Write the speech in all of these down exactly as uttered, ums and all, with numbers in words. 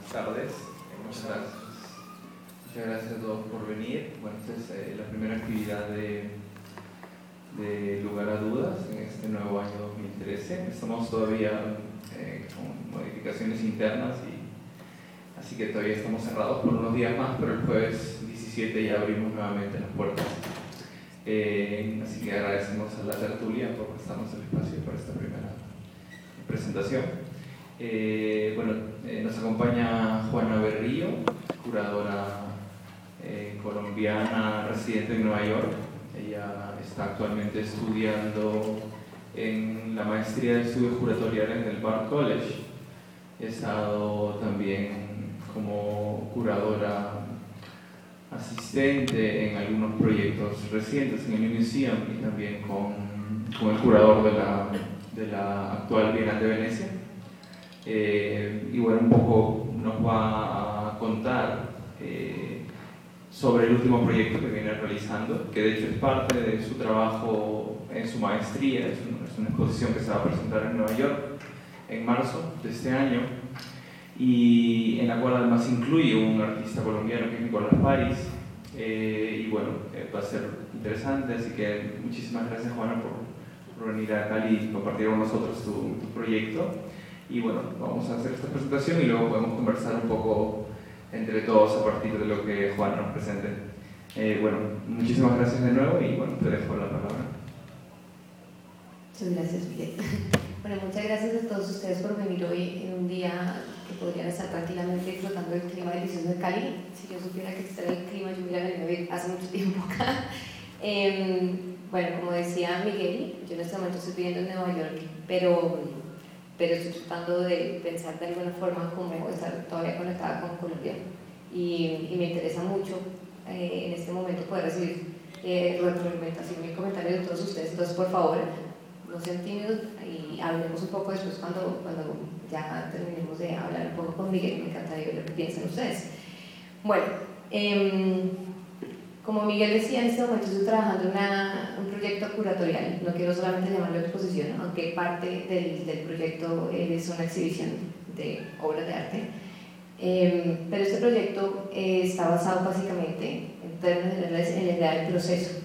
tardes. Muchas gracias. Muchas gracias a todos por venir. Bueno, esta es eh, la primera actividad de, de Lugar a Dudas en este nuevo año dos mil trece. Estamos todavía eh, con modificaciones internas, y, así que todavía estamos cerrados por unos días más, pero el jueves diecisiete ya abrimos nuevamente las puertas. Eh, así que agradecemos a la tertulia por prestarnos el espacio para esta primera presentación. Eh, bueno, eh, nos acompaña Juana Berrío, curadora eh, colombiana residente en Nueva York. Ella está actualmente estudiando en la maestría de estudios curatoriales del Bard College. Ha estado también como curadora asistente en algunos proyectos recientes en el New Museum, y también con, con el curador de la, de la actual Bienal de Venecia. Eh, y bueno, un poco nos va a contar eh, sobre el último proyecto que viene realizando, que de hecho es parte de su trabajo en su maestría. Es una, es una exposición que se va a presentar en Nueva York en marzo de este año, y en la cual además incluye un artista colombiano que es Nicolás París. Eh, y bueno, eh, va a ser interesante, así que muchísimas gracias, Juana, por, por venir a Cali y compartir con nosotros tu, tu proyecto. Y bueno, vamos a hacer esta presentación y luego podemos conversar un poco entre todos a partir de lo que Juan nos presente. Eh, bueno, muchísimas gracias de nuevo y bueno, te dejo la palabra. Muchas gracias, Miguel. Bueno, muchas gracias a todos ustedes por venir hoy en un día que podrían estar tranquilamente disfrutando del clima delicioso de Cali. Si yo supiera que este era el clima, yo hubiera venido hace mucho tiempo acá. Eh, bueno, como decía Miguel, yo en este momento estoy viviendo en Nueva York, pero... pero estoy tratando de pensar de alguna forma cómo estar todavía conectada con Colombia, y, y me interesa mucho eh, en este momento poder recibir eh, retroalimentación y comentarios de todos ustedes. Entonces, por favor, no sean tímidos y hablemos un poco después cuando, cuando ya terminemos de hablar un poco con Miguel. Me encantaría ver lo que piensan ustedes. Bueno, eh, como Miguel decía, en este momento estoy trabajando en una, un proyecto curatorial. No quiero solamente llamarlo exposición, aunque parte del, del proyecto es una exhibición de obras de arte. Eh, pero este proyecto eh, está basado básicamente, en términos generales, en la idea del proceso.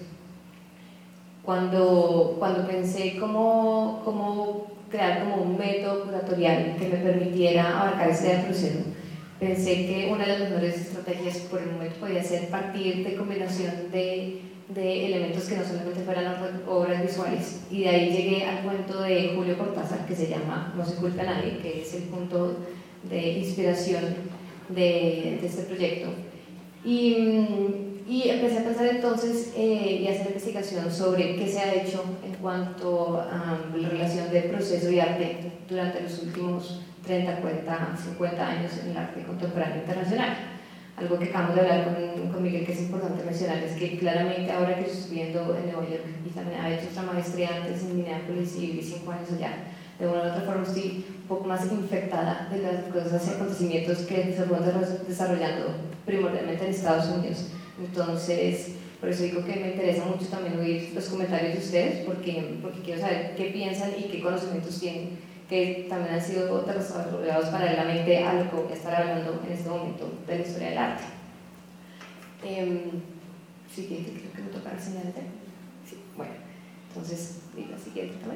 Cuando, cuando pensé cómo, cómo crear como un método curatorial que me permitiera abarcar esa idea del proceso, pensé que una de las mejores estrategias por el momento podía ser partir de combinación de, de elementos que no solamente fueran obras visuales, y de ahí llegué al cuento de Julio Cortázar que se llama No se culpa a nadie, que es el punto de inspiración de, de este proyecto. Y, y empecé a pensar entonces eh, y a hacer investigación sobre qué se ha hecho en cuanto a la relación de proceso y arte durante los últimos treinta, cuarenta, cincuenta años en el arte contemporáneo internacional. Algo que acabamos de hablar con, con Miguel, que es importante mencionar, es que claramente ahora que yo estoy viviendo en Nueva York y también había hecho otra maestría antes en Minneapolis y viví cinco años allá, de una u otra forma estoy un poco más infectada de las cosas y acontecimientos que se fueron desarrollando primordialmente en Estados Unidos. Entonces, por eso digo que me interesa mucho también oír los comentarios de ustedes, porque, porque quiero saber qué piensan y qué conocimientos tienen, que también han sido desarrollados paralelamente a lo que voy a estar hablando en este momento de la historia del arte. Eh, siguiente, creo que me toca enseñarte. Sí, bueno, entonces, la siguiente también.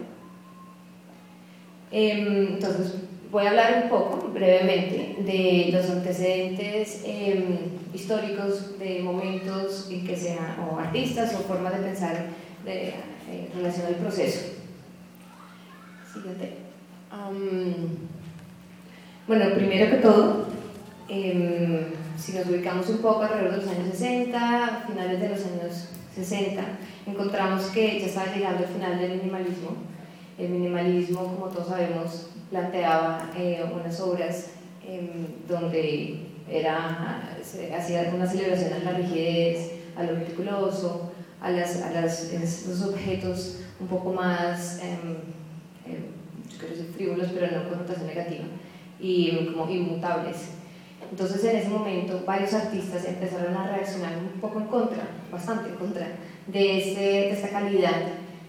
Eh, entonces, voy a hablar un poco, brevemente, de los antecedentes eh, históricos de momentos en que sean o artistas o formas de pensar de, en relación al proceso. Siguiente. Um, bueno, primero que todo, eh, si nos ubicamos un poco alrededor de los años sesenta, finales de los años sesenta, encontramos que ya estaba llegando al final del minimalismo. El minimalismo, como todos sabemos, planteaba eh, unas obras eh, donde era, se hacía una celebración a la rigidez, a lo meticuloso, a, las, a las, esos objetos un poco más eh, eh, yo quiero decir frívolos, pero no con connotación negativa, y como inmutables. Entonces, en ese momento, varios artistas empezaron a reaccionar un poco en contra, bastante en contra, de, ese, de esta calidad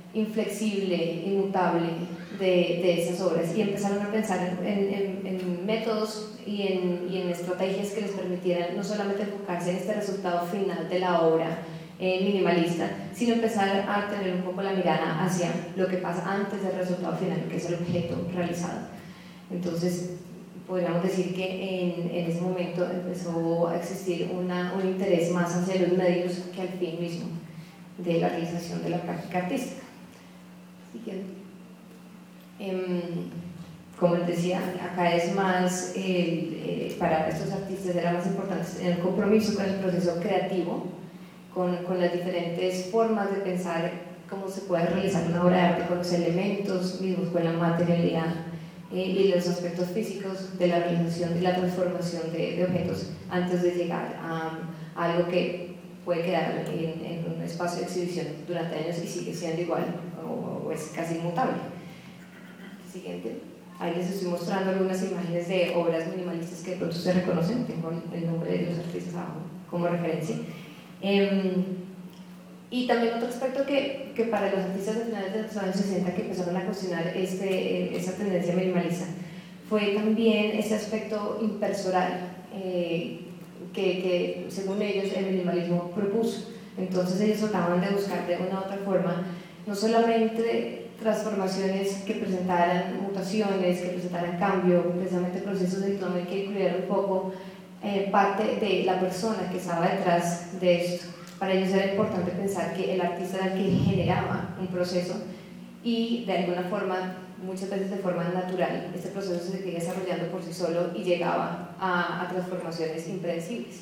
inflexible, inmutable de, de esas obras, y empezaron a pensar en, en, en métodos y en, y en estrategias que les permitieran no solamente enfocarse en este resultado final de la obra eh, minimalista, sino empezar a tener un poco la mirada hacia lo que pasa antes del resultado final, que es el objeto realizado. Entonces, podríamos decir que en, en ese momento empezó a existir una, un interés más hacia los medios que al fin mismo de la realización de la práctica artística. Siguiente. Eh, como les decía, acá es más, eh, eh, para estos artistas era más importante tener el compromiso con el proceso creativo, con, con las diferentes formas de pensar cómo se puede realizar una obra de arte, con los elementos mismos, con la materialidad eh, y los aspectos físicos de la realización y la transformación de, de objetos antes de llegar a, a algo que puede quedar en, en un espacio de exhibición durante años y sigue siendo igual o, o es casi inmutable. Siguiente. Ahí les estoy mostrando algunas imágenes de obras minimalistas que de pronto se reconocen, tengo el nombre de los artistas abajo como referencia. Eh, y también otro aspecto que, que para los artistas de finales de los años sesenta que empezaron a cuestionar este, esa tendencia minimalista fue también ese aspecto impersonal eh, que, que según ellos el minimalismo propuso. Entonces ellos trataban de buscar de una u otra forma no solamente transformaciones que presentaran mutaciones, que presentaran cambio, precisamente procesos de que incluyeran un poco eh, parte de la persona que estaba detrás de esto. Para ellos era importante pensar que el artista era el que generaba un proceso y de alguna forma, muchas veces de forma natural, este proceso se seguía desarrollando por sí solo y llegaba a, a transformaciones impredecibles.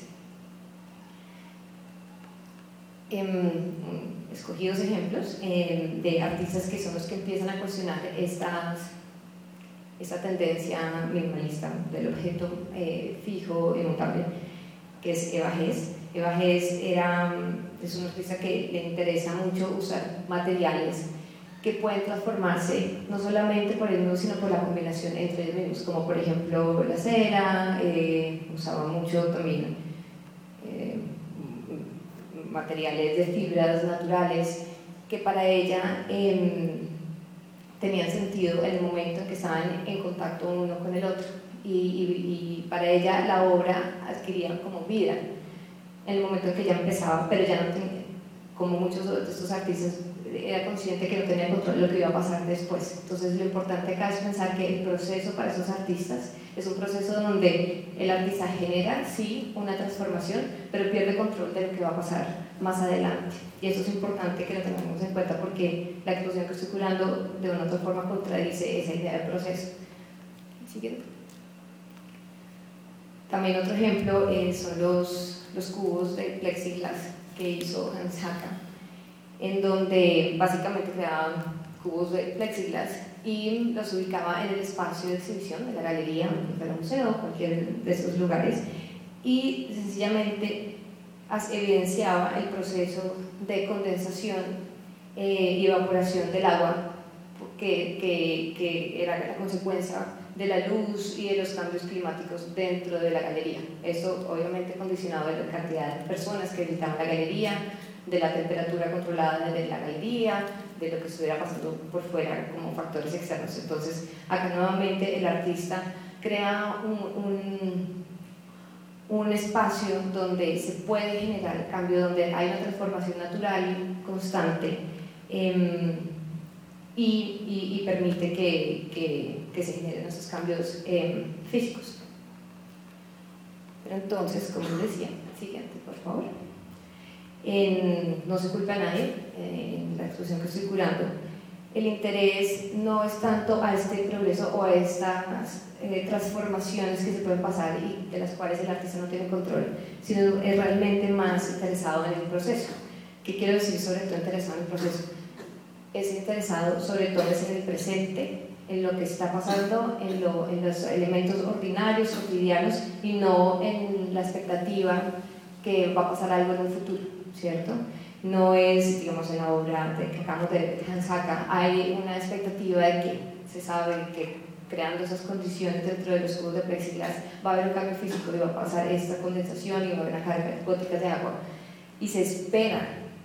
Eh, escogí dos ejemplos eh, de artistas que son los que empiezan a cuestionar estas, esta tendencia minimalista del objeto eh, fijo, inmutable, que es Eva Hesse. Eva Hesse era, es una artista que le interesa mucho usar materiales que pueden transformarse no solamente por el mismo, sino por la combinación entre ellos mismos, como por ejemplo la cera, eh, usaba mucho también eh, materiales de fibras naturales que para ella eh, tenían sentido en el momento en que estaban en contacto uno con el otro y, y, y para ella la obra adquiría como vida en el momento en que ya empezaba, pero ya no tenía, como muchos de estos artistas, era consciente que no tenía control de lo que iba a pasar después. Entonces lo importante acá es pensar que el proceso para esos artistas es un proceso donde el artista genera, sí, una transformación, pero pierde control de lo que va a pasar más adelante. Y eso es importante que lo tengamos en cuenta porque la exposición que estoy curando de una u otra forma contradice esa idea del proceso. Siguiente. También otro ejemplo eh, son los, los cubos de plexiglas que hizo Hans Haacke, en donde básicamente creaban cubos de plexiglas y los ubicaba en el espacio de exhibición de la galería, del museo, cualquier de esos lugares, y sencillamente evidenciaba el proceso de condensación eh, y evaporación del agua que, que, que era la consecuencia de la luz y de los cambios climáticos dentro de la galería. Esto obviamente condicionado de la cantidad de personas que visitaban la galería, de la temperatura controlada de la galería, de lo que estuviera pasando por fuera como factores externos. Entonces, acá nuevamente el artista crea un, un, un espacio donde se puede generar el cambio, donde hay una transformación natural, constante, eh, y, y, y permite que, que, que se generen esos cambios eh, físicos. Pero entonces, como les decía, siguiente, por favor. En No se culpa a nadie, en la exposición que estoy curando, el interés no es tanto a este progreso o a estas eh, transformaciones que se pueden pasar y de las cuales el artista no tiene control, sino es realmente más interesado en el proceso. ¿Qué quiero decir sobre todo interesado en el proceso? Es interesado sobre todo es en el presente, en lo que está pasando, en, lo, en los elementos ordinarios, cotidianos, y no en la expectativa que va a pasar algo en un futuro, ¿cierto? No es, digamos, en la obra de, que acabamos de, de Hans Haacke, hay una expectativa de que se sabe que creando esas condiciones dentro de los cubos de plexiglas va a haber un cambio físico y va a pasar esta condensación y va a haber una carga gótica de agua, y se espera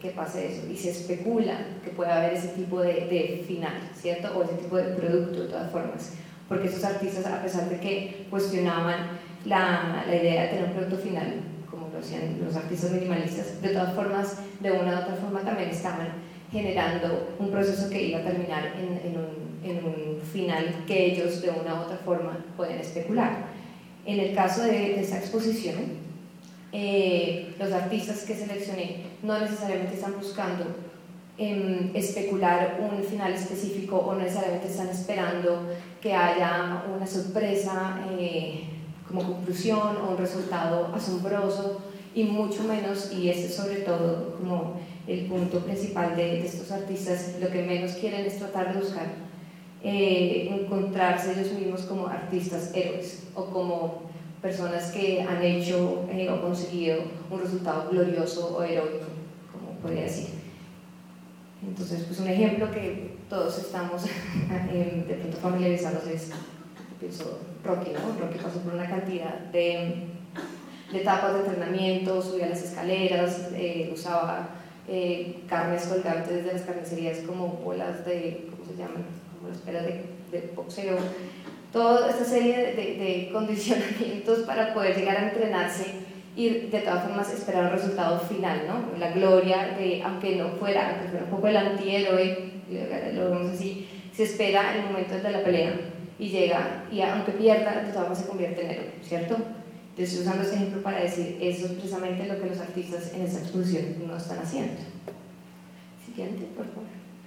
que pase eso y se especula que pueda haber ese tipo de, de final, ¿cierto? O ese tipo de producto de todas formas, porque esos artistas, a pesar de que cuestionaban la, la idea de tener un producto final, como lo hacían los artistas minimalistas, de todas formas, de una u otra forma también estaban generando un proceso que iba a terminar en, en, un, en un final que ellos de una u otra forma pueden especular. En el caso de, de esta exposición, Eh, los artistas que seleccioné no necesariamente están buscando eh, especular un final específico o no necesariamente están esperando que haya una sorpresa eh, como conclusión o un resultado asombroso, y mucho menos, y ese es sobre todo como el punto principal de, de estos artistas, lo que menos quieren es tratar de buscar eh, encontrarse ellos mismos como artistas héroes o como personas que han hecho eh, o conseguido un resultado glorioso o heroico, como podría decir. Entonces, pues un ejemplo que todos estamos eh, de pronto familiarizados es, pienso, Rocky, ¿no? Rocky pasó por una cantidad de, de etapas de entrenamiento, subía las escaleras, eh, usaba eh, carnes colgantes desde las carnicerías como bolas de, ¿cómo se llaman? Como las peras de, de boxeo. Toda esta serie de, de, de condicionamientos para poder llegar a entrenarse y de todas formas esperar un resultado final, ¿no? La gloria de, aunque no fuera, aunque fuera un poco el antihéroe, lo vemos así, se espera el momento de la pelea y llega, y aunque pierda, de todas formas se convierte en héroe, ¿cierto? Entonces, estoy usando este ejemplo para decir, eso es precisamente lo que los artistas en esta exposición no están haciendo. Siguiente, por favor.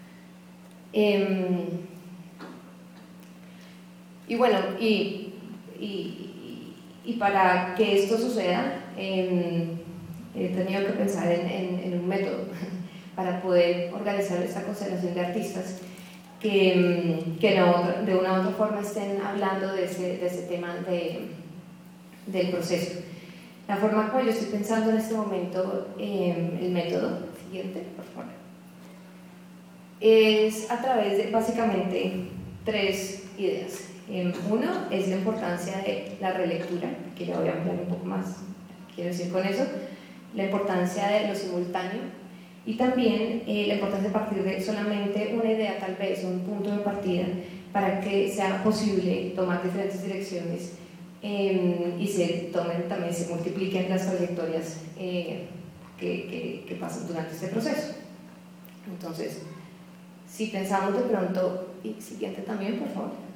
Eh, Y bueno, y, y, y para que esto suceda, eh, he tenido que pensar en, en, en un método para poder organizar esta constelación de artistas que, que no, de una u otra forma estén hablando de ese, de ese tema de, del proceso. La forma como yo estoy pensando en este momento, eh, el método, siguiente, por favor, es a través de básicamente tres ideas. Uno es la importancia de la relectura, que ya voy a ampliar un poco más, quiero decir con eso, la importancia de lo simultáneo y también eh, la importancia de partir de solamente una idea, tal vez un punto de partida, para que sea posible tomar diferentes direcciones eh, y se tomen, también se multipliquen las trayectorias eh, que, que, que pasan durante este proceso. Entonces, si pensamos de pronto, y siguiente también, por favor.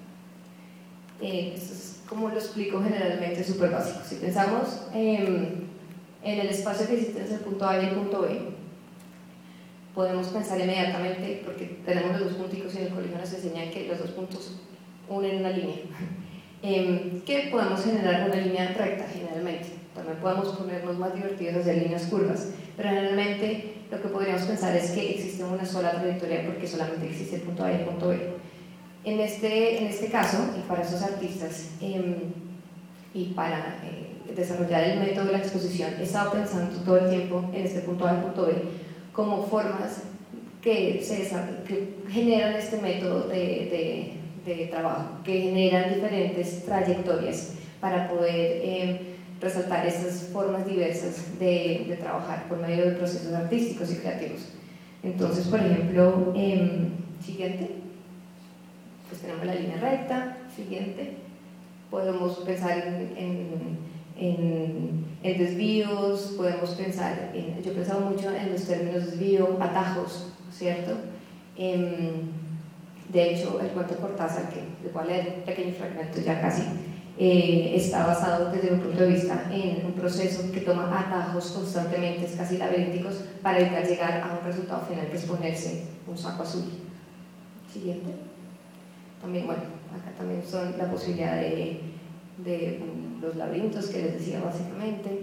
Eh, esto es como lo explico generalmente, súper básico. Si pensamos eh, en el espacio que existe entre el punto A y el punto B, podemos pensar inmediatamente, porque tenemos los dos punticos y en el colegio nos enseñan que los dos puntos unen una línea, eh, que podemos generar una línea recta generalmente. También podemos ponernos más divertidos a hacer líneas curvas, pero generalmente lo que podríamos pensar es que existe una sola trayectoria porque solamente existe el punto A y el punto B. En este, en este caso, y para esos artistas eh, y para eh, desarrollar el método de la exposición, he estado pensando todo el tiempo en este punto A y el punto B como formas que, se, que generan este método de, de, de trabajo, que generan diferentes trayectorias para poder eh, resaltar esas formas diversas de, de trabajar por medio de procesos artísticos y creativos. Entonces, por ejemplo, eh, siguiente. Pues tenemos la línea recta, siguiente, podemos pensar en, en, en, en desvíos, podemos pensar en, yo he pensado mucho en los términos desvío, atajos, ¿cierto? Eh, de hecho, el cuento de Cortázar, que les voy a leer un pequeño fragmento ya casi, eh, está basado desde mi punto de vista en un proceso que toma atajos constantemente, es casi laberínticos, para evitar llegar a un resultado final que es ponerse un saco azul. Siguiente. También, bueno, acá también son la posibilidad de, de los laberintos que les decía básicamente,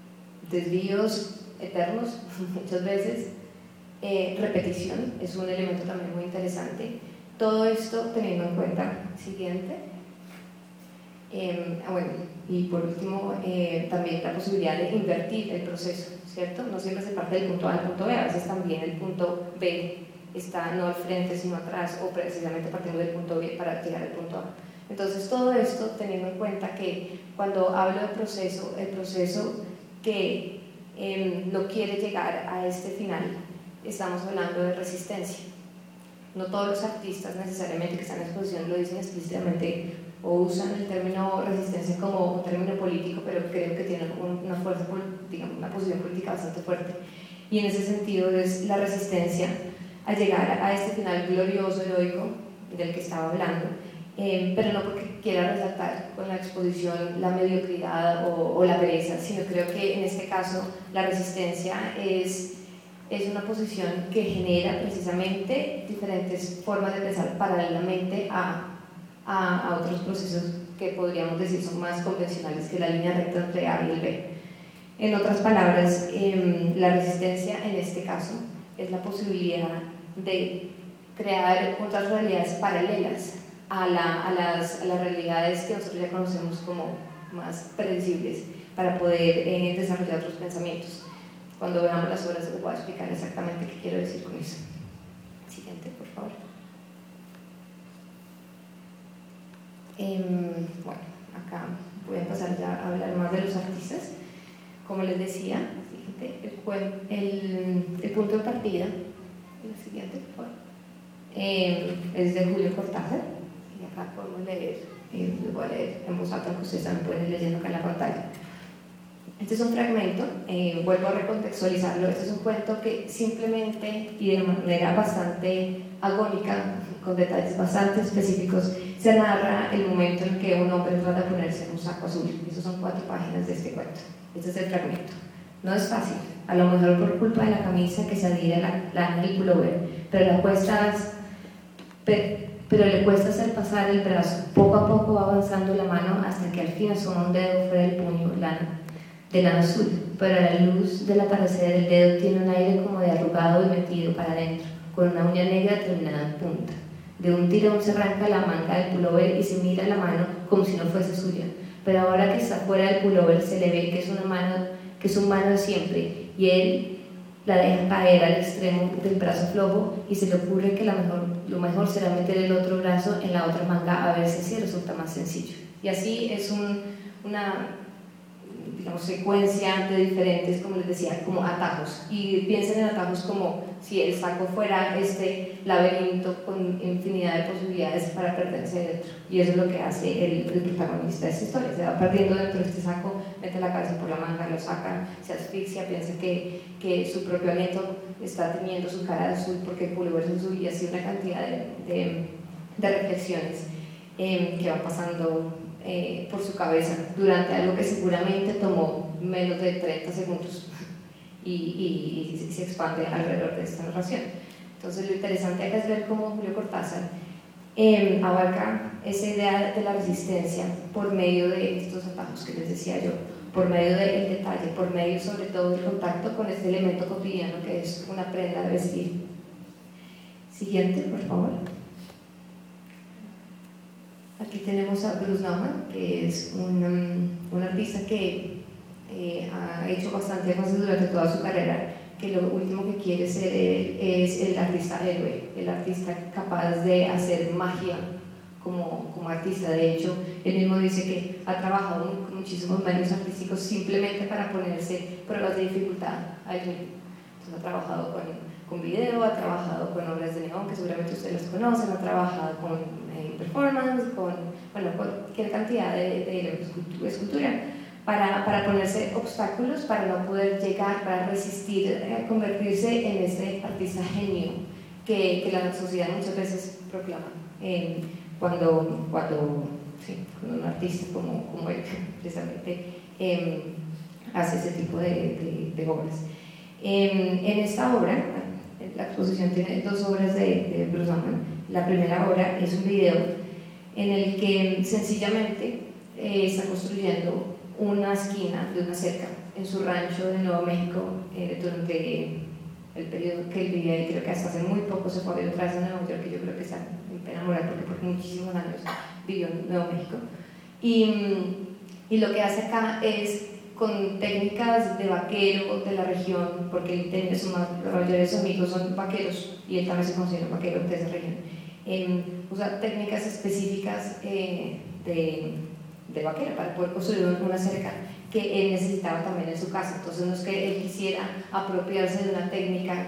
desvíos eternos muchas veces, eh, repetición es un elemento también muy interesante. Todo esto teniendo en cuenta, siguiente, eh, ah, bueno, y por último eh, también la posibilidad de invertir el proceso, ¿cierto? No siempre se parte del punto A al punto B, a veces también el punto B está no al frente sino atrás o precisamente partiendo del punto B para llegar al punto A. Entonces todo esto teniendo en cuenta que cuando hablo de proceso, el proceso que eh, no quiere llegar a este final estamos hablando de resistencia. No todos los artistas necesariamente que están en exposición lo dicen explícitamente o usan el término resistencia como un término político, pero creo que tienen una fuerza, digamos, una posición política bastante fuerte. Y en ese sentido es la resistencia a llegar a este final glorioso, heroico, del que estaba hablando, eh, pero no porque quiera resaltar con la exposición la mediocridad o, o la pereza, sino creo que en este caso la resistencia es, es una posición que genera precisamente diferentes formas de pensar paralelamente a, a, a otros procesos que podríamos decir son más convencionales que la línea recta entre A y el B. En otras palabras, eh, la resistencia en este caso es la posibilidad de crear otras realidades paralelas a, la, a, las, a las realidades que nosotros ya conocemos como más predecibles para poder eh, desarrollar otros pensamientos. Cuando veamos las obras les voy a explicar exactamente qué quiero decir con eso. Siguiente, por favor. Eh, bueno, acá voy a pasar ya a hablar más de los artistas. Como les decía, el, el, el punto de partida, el siguiente, por favor, eh, es de Julio Cortázar, y acá podemos leer, eh, lo voy a leer en voz alta, que ustedes también pueden ir leyendo acá en la pantalla. Este es un fragmento, eh, vuelvo a recontextualizarlo, este es un cuento que simplemente y de manera bastante agónica, con detalles bastante específicos, se narra el momento en que un hombre trata de ponerse en un saco azul. Esas son cuatro páginas de este cuento. Este es el fragmento. No es fácil, a lo mejor por culpa de la camisa que se adhiere a la lana del pullover, pero, la cuesta, pero, pero le cuesta hacer pasar el brazo. Poco a poco va avanzando la mano hasta que al fin asoma un dedo fuera del puño lana, de lana azul, pero a la luz del atardecer el dedo tiene un aire como de arrugado y metido para adentro, con una uña negra terminada en punta. De un tirón se arranca la manga del pullover y se mira la mano como si no fuese suya, pero ahora que está fuera del pullover se le ve que es una mano, que es un mano de siempre, y él la deja caer al extremo del brazo flojo y se le ocurre que la mejor, lo mejor será meter el otro brazo en la otra manga a ver si así resulta más sencillo. Y así es un, una digamos, secuencia de diferentes, como les decía, como atajos. Y piensen en atajos como si el saco fuera este laberinto con infinidad de posibilidades para perderse dentro. Y eso es lo que hace el, el protagonista de esta historia. Se va perdiendo dentro de este saco, mete la cabeza por la manga, lo saca, se asfixia, piensa que, que su propio aliento está teniendo su cara de azul porque el pullover es azul, y así una cantidad de, de, de reflexiones eh, que van pasando Eh, por su cabeza durante algo que seguramente tomó menos de treinta segundos y, y, y se expande alrededor de esta narración. Entonces lo interesante acá es ver cómo Julio Cortázar eh, abarca esa idea de la resistencia por medio de estos atajos que les decía yo, por medio del detalle, por medio sobre todo del contacto con este elemento cotidiano que es una prenda de vestir. Siguiente, por favor. Aquí tenemos a Bruce Nauman, que es un, um, un artista que eh, ha hecho bastante énfasis durante toda su carrera, que lo último que quiere ser él es el artista héroe, el artista capaz de hacer magia como, como artista. De hecho, él mismo dice que ha trabajado con muchísimos medios artísticos simplemente para ponerse pruebas de dificultad a él mismo. Entonces, ha trabajado con, con video, ha trabajado con obras de neón, que seguramente ustedes las conocen, ha trabajado con performance, con bueno, cualquier cantidad de, de escultura para, para ponerse obstáculos para no poder llegar, para resistir, eh, convertirse en ese artista genio que, que la sociedad muchas veces proclama eh, cuando, cuando, sí, cuando un artista como, como él precisamente eh, hace ese tipo de, de, de obras. Eh, en esta obra, la exposición tiene dos obras de, de Bruce Nauman. La primera obra es un video en el que sencillamente eh, está construyendo una esquina de una cerca en su rancho de Nuevo México eh, durante el periodo que él vivía, y creo que hasta hace muy poco se fue a vivir otra vez a Nueva York, que yo creo que está en pena moral porque por muchísimos años vivió en Nuevo México. Y, y lo que hace acá es, con técnicas de vaquero de la región, porque él tiene su mayoría de sus amigos son vaqueros y él también se considera un vaquero de esa región, eh, usa técnicas específicas eh, de, de vaquero para poder construir una cerca que él necesitaba también en su casa. Entonces no es que él quisiera apropiarse de una técnica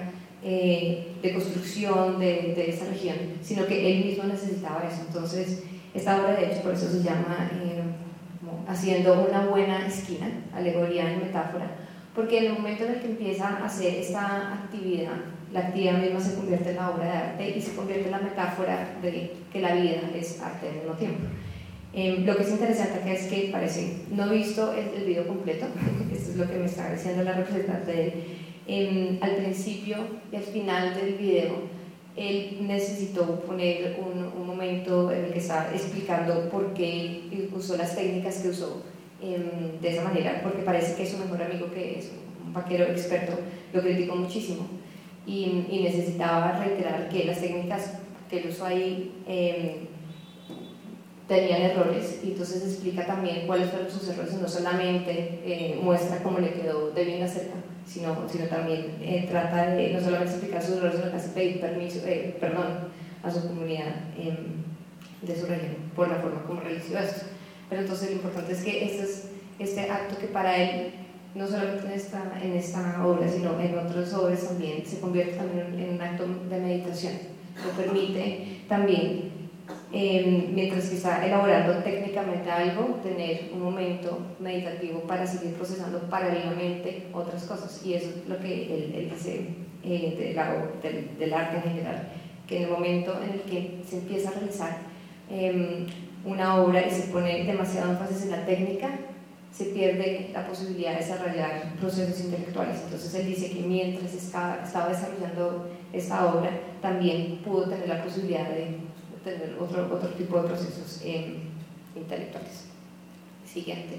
eh, de construcción de, de esa región, sino que él mismo necesitaba eso. Entonces, esta obra de hecho por eso se llama eh, como haciendo una buena esquina, alegoría y metáfora, porque en el momento en el que empieza a hacer esta actividad, la actividad misma se convierte en la obra de arte y se convierte en la metáfora de que la vida es arte al mismo tiempo. Eh, lo que es interesante acá es que parece, no he visto el, el video completo, esto es lo que me está diciendo la representante de él. Eh, al principio y al final del video, él necesitó poner un, un momento en el que estaba explicando por qué usó las técnicas que usó eh, de esa manera, porque parece que es su mejor amigo, que es un vaquero experto, lo criticó muchísimo y, y necesitaba reiterar que las técnicas que él usó ahí eh, tenían errores, y entonces explica también cuáles fueron sus errores, no solamente eh, muestra cómo le quedó de bien la cerca, sino, sino también eh, trata de no solamente explicar sus errores, sino que hace pedir permiso, eh, perdón a su comunidad eh, de su región por la forma como realizó esto. Pero entonces lo importante es que este, es, este acto que para él, no solamente en esta, en esta obra, sino en otras obras también, se convierte también en un acto de meditación. Lo permite también, eh, mientras que está elaborando técnicamente algo, tener un momento meditativo para seguir procesando paralelamente otras cosas. Y eso es lo que él, él dice eh, de la, del, del arte en general, que en el momento en el que se empieza a realizar eh, una obra y se pone demasiado énfasis en la técnica, se pierde la posibilidad de desarrollar procesos intelectuales. Entonces él dice que mientras estaba, estaba desarrollando esta obra, también pudo tener la posibilidad de tener otro, otro tipo de procesos eh, intelectuales. Siguiente.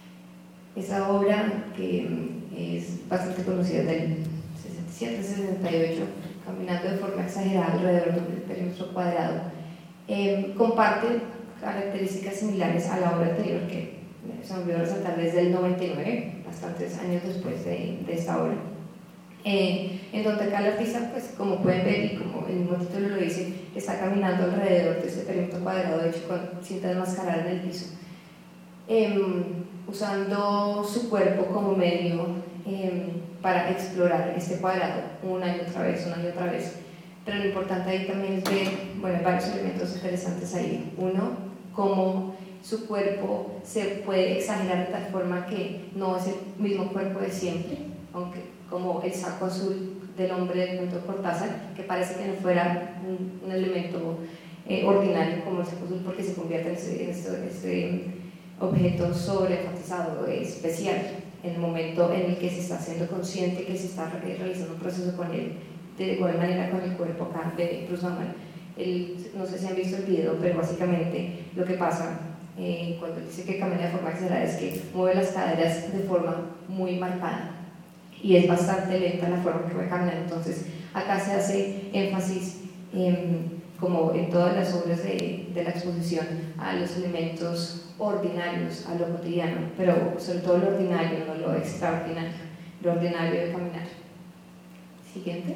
Esa obra, que es bastante conocida, del sesenta y siete sesenta y ocho, caminando de forma exagerada alrededor del perímetro cuadrado, eh, comparte características similares a la obra anterior, que se me olvidó resaltar, desde el noventa y nueve, bastantes años después de, de esta obra, eh, en donde acá el artista, pues, como pueden ver y como el mismo título lo dice, está caminando alrededor de este perímetro cuadrado hecho con cinta enmascarada en el piso, eh, usando su cuerpo como medio eh, para explorar este cuadrado una y otra vez, una y otra vez. Pero lo importante ahí también es ver, bueno, hay varios elementos interesantes ahí. Uno, cómo su cuerpo se puede exagerar de tal forma que no es el mismo cuerpo de siempre, aunque como el saco azul del hombre del cuento de Cortázar, que parece que no fuera un, un elemento eh, ordinario como el saco azul, porque se convierte en ese, en ese, ese objeto sobreenfatizado, especial, en el momento en el que se está haciendo consciente que se está realizando un proceso con él, de igual manera con el cuerpo acá de Bruce Nauman. El, no sé si han visto el video, pero básicamente lo que pasa eh, cuando dice que camina de forma exagerada es que mueve las caderas de forma muy marcada y es bastante lenta la forma que va a caminar. Entonces acá se hace énfasis, eh, como en todas las obras de, de la exposición, a los elementos ordinarios, a lo cotidiano, pero sobre todo lo ordinario, no lo extraordinario, lo ordinario de caminar. Siguiente.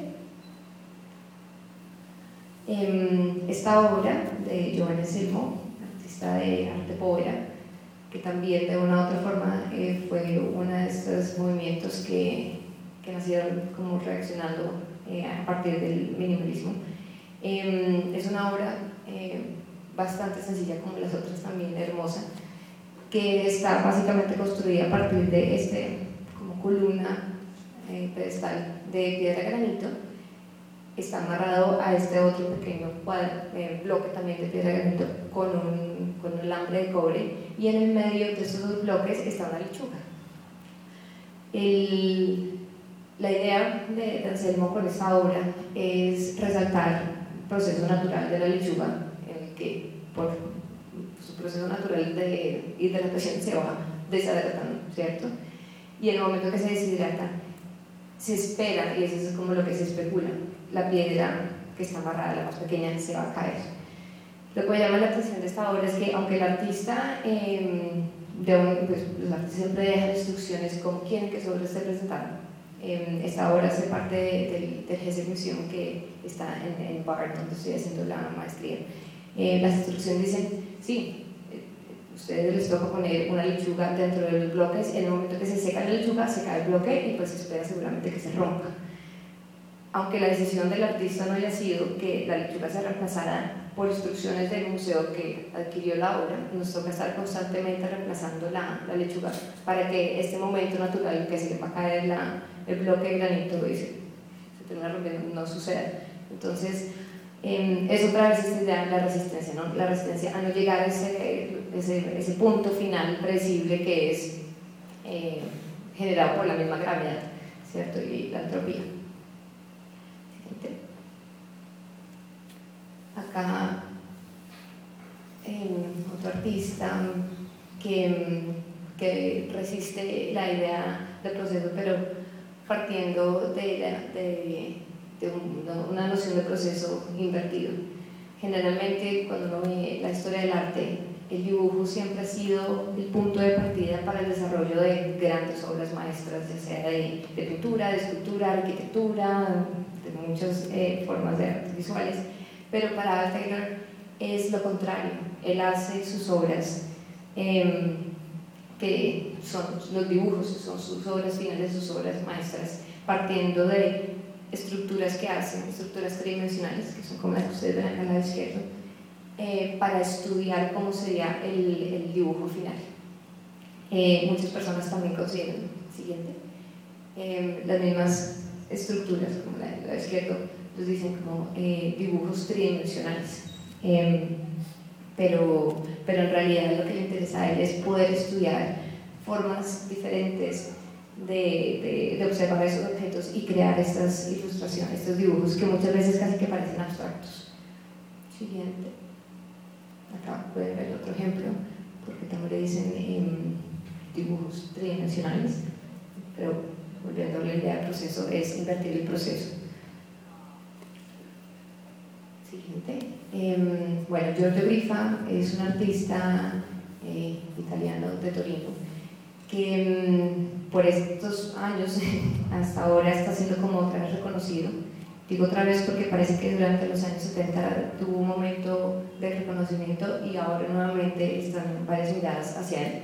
Esta obra de Giovanni Anselmo, artista de arte povera, que también de una u otra forma eh, fue uno de estos movimientos que, que nacieron como reaccionando eh, a partir del minimalismo. Eh, es una obra eh, bastante sencilla, como las otras, también hermosa, que está básicamente construida a partir de este como columna eh, pedestal de piedra granito. Está amarrado a este otro pequeño cuadro, eh, bloque también de piedra granito con un, con un alambre de cobre, y en el medio de esos dos bloques está una lechuga. El, la idea de, de Anselmo con esta obra es resaltar el proceso natural de la lechuga, en el que por su proceso natural de hidratación se va deshidratando, ¿cierto? Y en el momento que se deshidrata, se espera, y eso es como lo que se especula, la piedra que está amarrada, la más pequeña, se va a caer. Lo que me llama la atención de esta obra es que, aunque el artista, eh, de un, pues, los artistas siempre dejan instrucciones como quieren que su obra esté presentada, eh, esta obra hace parte de, de, del G E S E Museum, que está en, en Bard, donde estoy haciendo la maestría. Eh, las instrucciones dicen, sí, eh, ustedes les toca poner una lechuga dentro de los bloques, en el momento que se seca la lechuga, se cae el bloque y pues se espera seguramente que se rompa. aunque la decisión del artista no haya sido que la lechuga se reemplazara por instrucciones del museo que adquirió la obra, nos toca estar constantemente reemplazando la, la lechuga para que este momento natural que se le va a caer la, el bloque de granito y se, se termina rompiendo, no suceda. Entonces, eh, es otra vez esta idea de la resistencia, ¿no? La resistencia a no llegar a ese, ese, ese punto final predecible que es eh, generado por la misma gravedad, ¿cierto? Y la entropía. Acá eh, otro artista que, que resiste la idea del proceso, pero partiendo de, la, de, de un, una noción de proceso invertido. Generalmente, cuando uno ve la historia del arte, el dibujo siempre ha sido el punto de partida para el desarrollo de grandes obras maestras, ya sea de, de pintura, de escultura, de arquitectura, de muchas eh, formas de artes visuales. Pero para Al Taylor es lo contrario, él hace sus obras, eh, que son los dibujos, son sus obras finales, sus obras maestras, partiendo de estructuras que hacen, estructuras tridimensionales, que son como las que ustedes ven acá al lado izquierdo, eh, para estudiar cómo sería el, el dibujo final. Eh, muchas personas también consideran, siguiente, eh, las mismas estructuras, como la del lado izquierdo, los dicen como eh, dibujos tridimensionales, eh, pero, pero en realidad lo que le interesa a él es poder estudiar formas diferentes de, de, de observar esos objetos y crear estas ilustraciones, estos dibujos que muchas veces casi que parecen abstractos. Siguiente. Acá pueden ver otro ejemplo, porque también le dicen eh, dibujos tridimensionales, pero volviendo a la idea del proceso, es invertir el proceso. Siguiente. Eh, bueno, Giorgio Brifa es un artista eh, italiano de Torino que um, por estos años hasta ahora está siendo como otra vez reconocido. Digo otra vez porque parece que durante los años setenta tuvo un momento de reconocimiento y ahora nuevamente están varias miradas hacia él.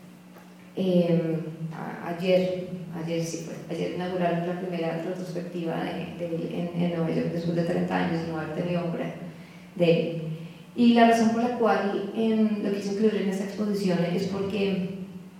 Eh, a, ayer, ayer sí fue, ayer inauguraron la primera retrospectiva de, de, en, en Nueva York después de treinta años de no haber tenido obra de él. Y la razón por la cual eh, lo quise incluir en esta exposición es porque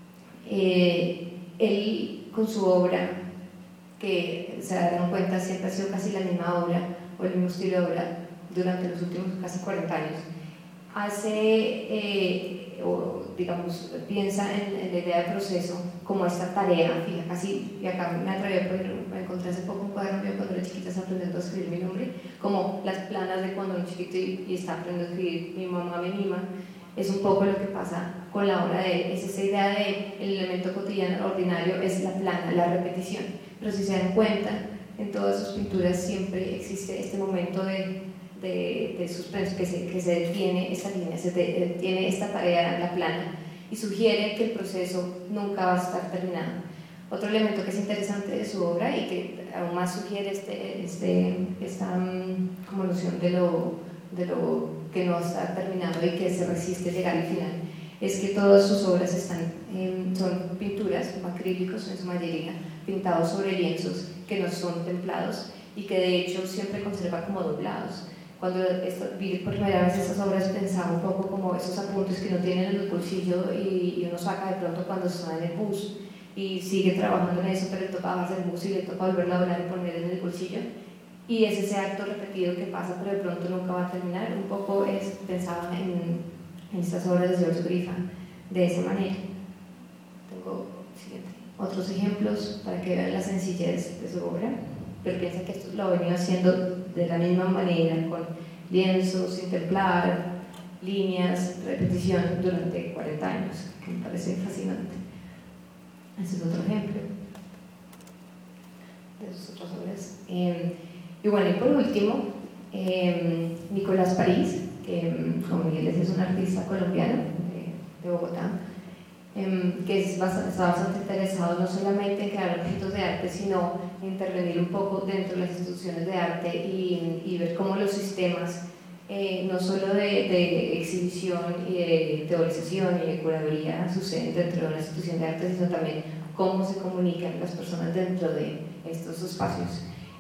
eh, él con su obra, que se darán cuenta siempre ha sido casi la misma obra o el mismo estilo de obra durante los últimos casi cuarenta años, hace eh, o digamos piensa en, en la idea de proceso como esta tarea fija, casi, y acá me atreví a poner, me encontré hace poco un cuaderno mío cuando era chiquita aprendiendo a escribir mi nombre, como las planas de cuando era chiquito y, y está aprendiendo a escribir mi mamá me mima. Es un poco lo que pasa con la obra de él, es esa idea de el elemento cotidiano ordinario es la plana, la repetición, pero si se dan cuenta en todas sus pinturas siempre existe este momento de, de, de suspenso, que se, que se detiene esta línea, se detiene esta tarea, la plana, y sugiere que el proceso nunca va a estar terminado. Otro elemento que es interesante de su obra y que aún más sugiere este, este, esta um, como noción de lo, de lo que no está terminado y que se resiste a llegar al final, es que todas sus obras están, eh, son pinturas, acrílicos en su mayoría, pintados sobre lienzos que no son templados y que de hecho siempre conserva como doblados. Cuando esto, vi por primera vez esas obras pensaba un poco como esos apuntes que uno tiene en el bolsillo y, y uno saca de pronto cuando está en el bus y sigue trabajando en eso, pero le toca bajarse del bus y le toca volverlo a doblar y poner en el bolsillo. Y es ese acto repetido que pasa, pero de pronto nunca va a terminar. Un poco es, pensaba en, en estas obras de Giorgio Brifa de esa manera. Tengo siguiente, otros ejemplos para que vean la sencillez de su obra, pero piensa que esto lo ha venido haciendo de la misma manera, con lienzos, sin templar, líneas, repetición durante cuarenta años, que me parece fascinante. Ese es otro ejemplo de sus otras obras. Eh, Y bueno, y por último, eh, Nicolás París, que como Miguel decía es un artista colombiano de, de Bogotá, eh, que es bastante, está bastante interesado no solamente en crear objetos de arte, sino en intervenir un poco dentro de las instituciones de arte y, y ver cómo los sistemas, eh, no solo de, de exhibición y de teorización y de curaduría suceden dentro de una institución de arte, sino también cómo se comunican las personas dentro de estos espacios.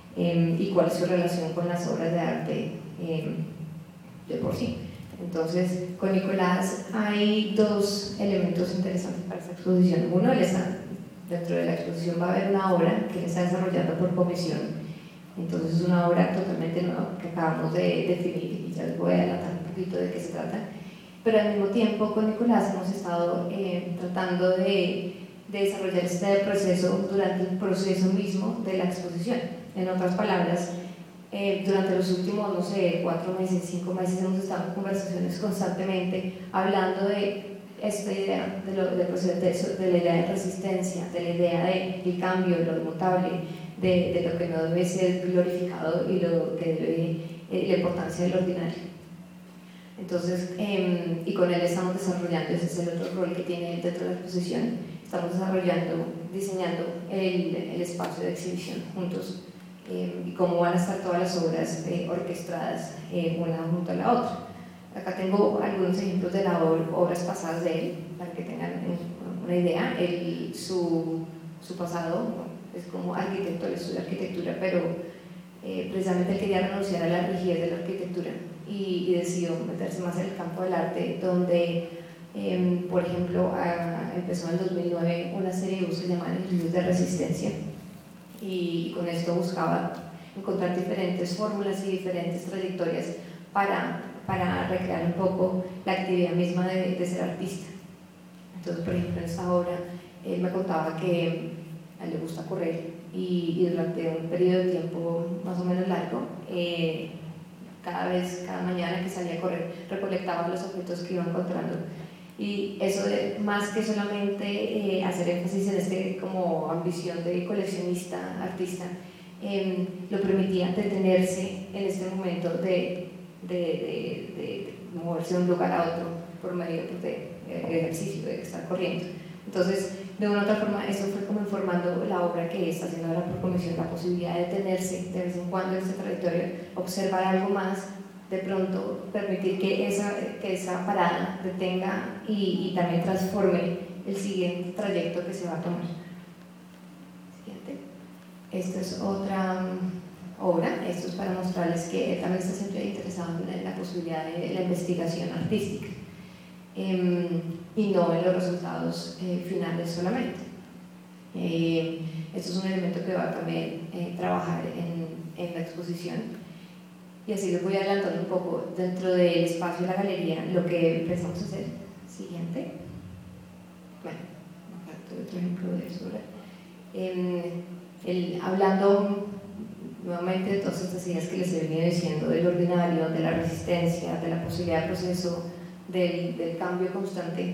eh, y cuál es su relación con las obras de arte eh, de por sí. Entonces, con Nicolás hay dos elementos interesantes para esta exposición. Uno, él está, dentro de la exposición va a haber una obra que él está desarrollando por comisión. Entonces, es una obra totalmente nueva que acabamos de definir y ya les voy a adelantar un poquito de qué se trata. Pero al mismo tiempo, con Nicolás hemos estado eh, tratando de, de desarrollar este proceso durante el proceso mismo de la exposición. En otras palabras, Eh, durante los últimos, no sé, cuatro meses, cinco meses hemos estado en conversaciones constantemente hablando de esta idea de, lo, de, de, de la idea de resistencia, de la idea del de cambio, lo inmutable, de, de lo que no debe ser glorificado y lo que debe, eh, la importancia del ordinario. Entonces, eh, y con él estamos desarrollando, ese es el otro rol que tiene dentro de la exposición, estamos desarrollando, diseñando el, el espacio de exhibición juntos. Eh, y cómo van a estar todas las obras eh, orquestadas eh, una junto a la otra. Acá tengo algunos ejemplos de las obras pasadas de él, para que tengan una idea. Él, su, su pasado es como arquitecto, él estudia arquitectura, pero eh, precisamente él quería renunciar a la rigidez de la arquitectura y, y decidió meterse más en el campo del arte, donde, eh, por ejemplo, a, empezó en el dos mil nueve una serie de usos llamados ejercicios de resistencia. Y con esto buscaba encontrar diferentes fórmulas y diferentes trayectorias para, para recrear un poco la actividad misma de, de ser artista. Entonces, por ejemplo, en esta obra, él me contaba que a él le gusta correr y, y durante un periodo de tiempo más o menos largo, eh, cada vez, cada mañana que salía a correr, recolectaba los objetos que iba encontrando. Y eso de, más que solamente eh, hacer énfasis en este como ambición de coleccionista, artista, eh, lo permitía detenerse en este momento de, de, de, de moverse de un lugar a otro por medio de, de ejercicio, de estar corriendo. Entonces, de una u otra forma, eso fue como informando la obra que está haciendo ahora por comisión, la posibilidad de detenerse de vez en cuando en esta trayectoria, observar algo más, de pronto permitir que esa, que esa parada detenga y, y también transforme el siguiente trayecto que se va a tomar. Siguiente. Esta es otra um, obra, esto es para mostrarles que él también está siempre interesado en la posibilidad de la investigación artística eh, y no en los resultados eh, finales solamente. Eh, esto es un elemento que va a también eh, trabajar en, en la exposición. Y así les voy adelantando un poco dentro del espacio de la galería lo que empezamos a hacer. Siguiente. Bueno, acá tengo otro ejemplo de eso, ¿verdad? Eh, el, hablando nuevamente de todas estas ideas que les he venido diciendo, del ordinario, de la resistencia, de la posibilidad de proceso, del, del cambio constante.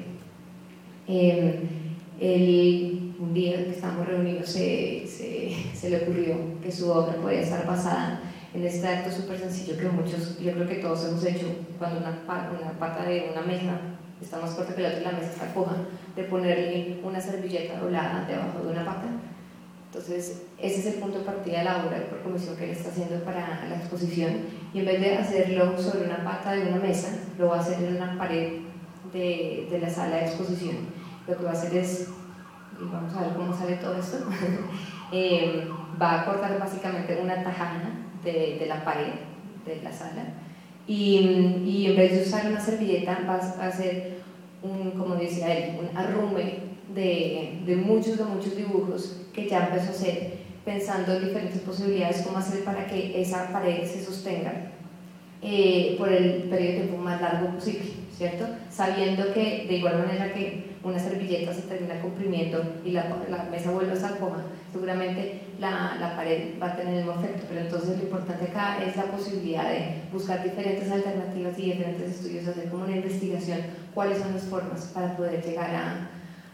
Eh, el, un día que estábamos reunidos se, se, se le ocurrió que su obra podía estar basada en este acto súper sencillo que muchos, yo creo que todos hemos hecho cuando una, una pata de una mesa está más corta que la otra y la mesa está coja, de ponerle una servilleta doblada debajo de una pata. Entonces, ese es el punto de partida de la obra por comisión que él está haciendo para la exposición, y en vez de hacerlo sobre una pata de una mesa, lo va a hacer en una pared de, de la sala de exposición. Lo que va a hacer es, y vamos a ver cómo sale todo esto, eh, va a cortar básicamente una tajana De, de la pared de la sala y, y en vez de usar una servilleta vas a hacer un, como decía él, un arrume de, de muchos de muchos dibujos que ya empezó a hacer pensando en diferentes posibilidades cómo hacer para que esa pared se sostenga eh, por el periodo de tiempo más largo posible, ¿cierto? Sabiendo que de igual manera que una servilleta se termina comprimiendo y la, la mesa vuelve a estar coja, seguramente la, la pared va a tener el mismo efecto, pero entonces lo importante acá es la posibilidad de buscar diferentes alternativas y diferentes estudios, hacer como una investigación, cuáles son las formas para poder llegar a,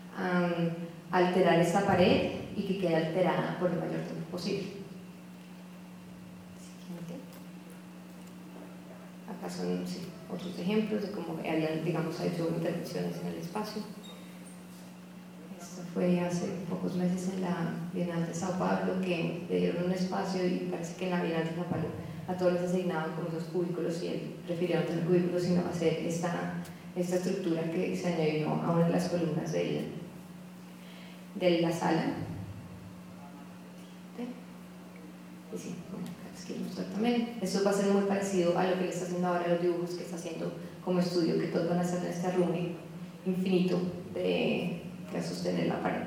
a alterar esta pared y que quede alterada por el mayor tiempo posible. Siguiente. Acá son sí, otros ejemplos de cómo habían, digamos, ha hecho intervenciones en el espacio. Esto fue hace pocos meses en la Bienal de Sao Paulo, que le dieron un espacio y parece que en la Bienal de Sao Paulo a todos les asignaban como esos cubículos y él prefirió no tener cubículos sino hacer esta, esta estructura que se añadió a una de las columnas de, de la sala. y sí, como es que ilustrar también. Eso va a ser muy parecido a lo que le está haciendo ahora, los dibujos que está haciendo como estudio, que todos van a ser en este arrume infinito de, de sostener la pared.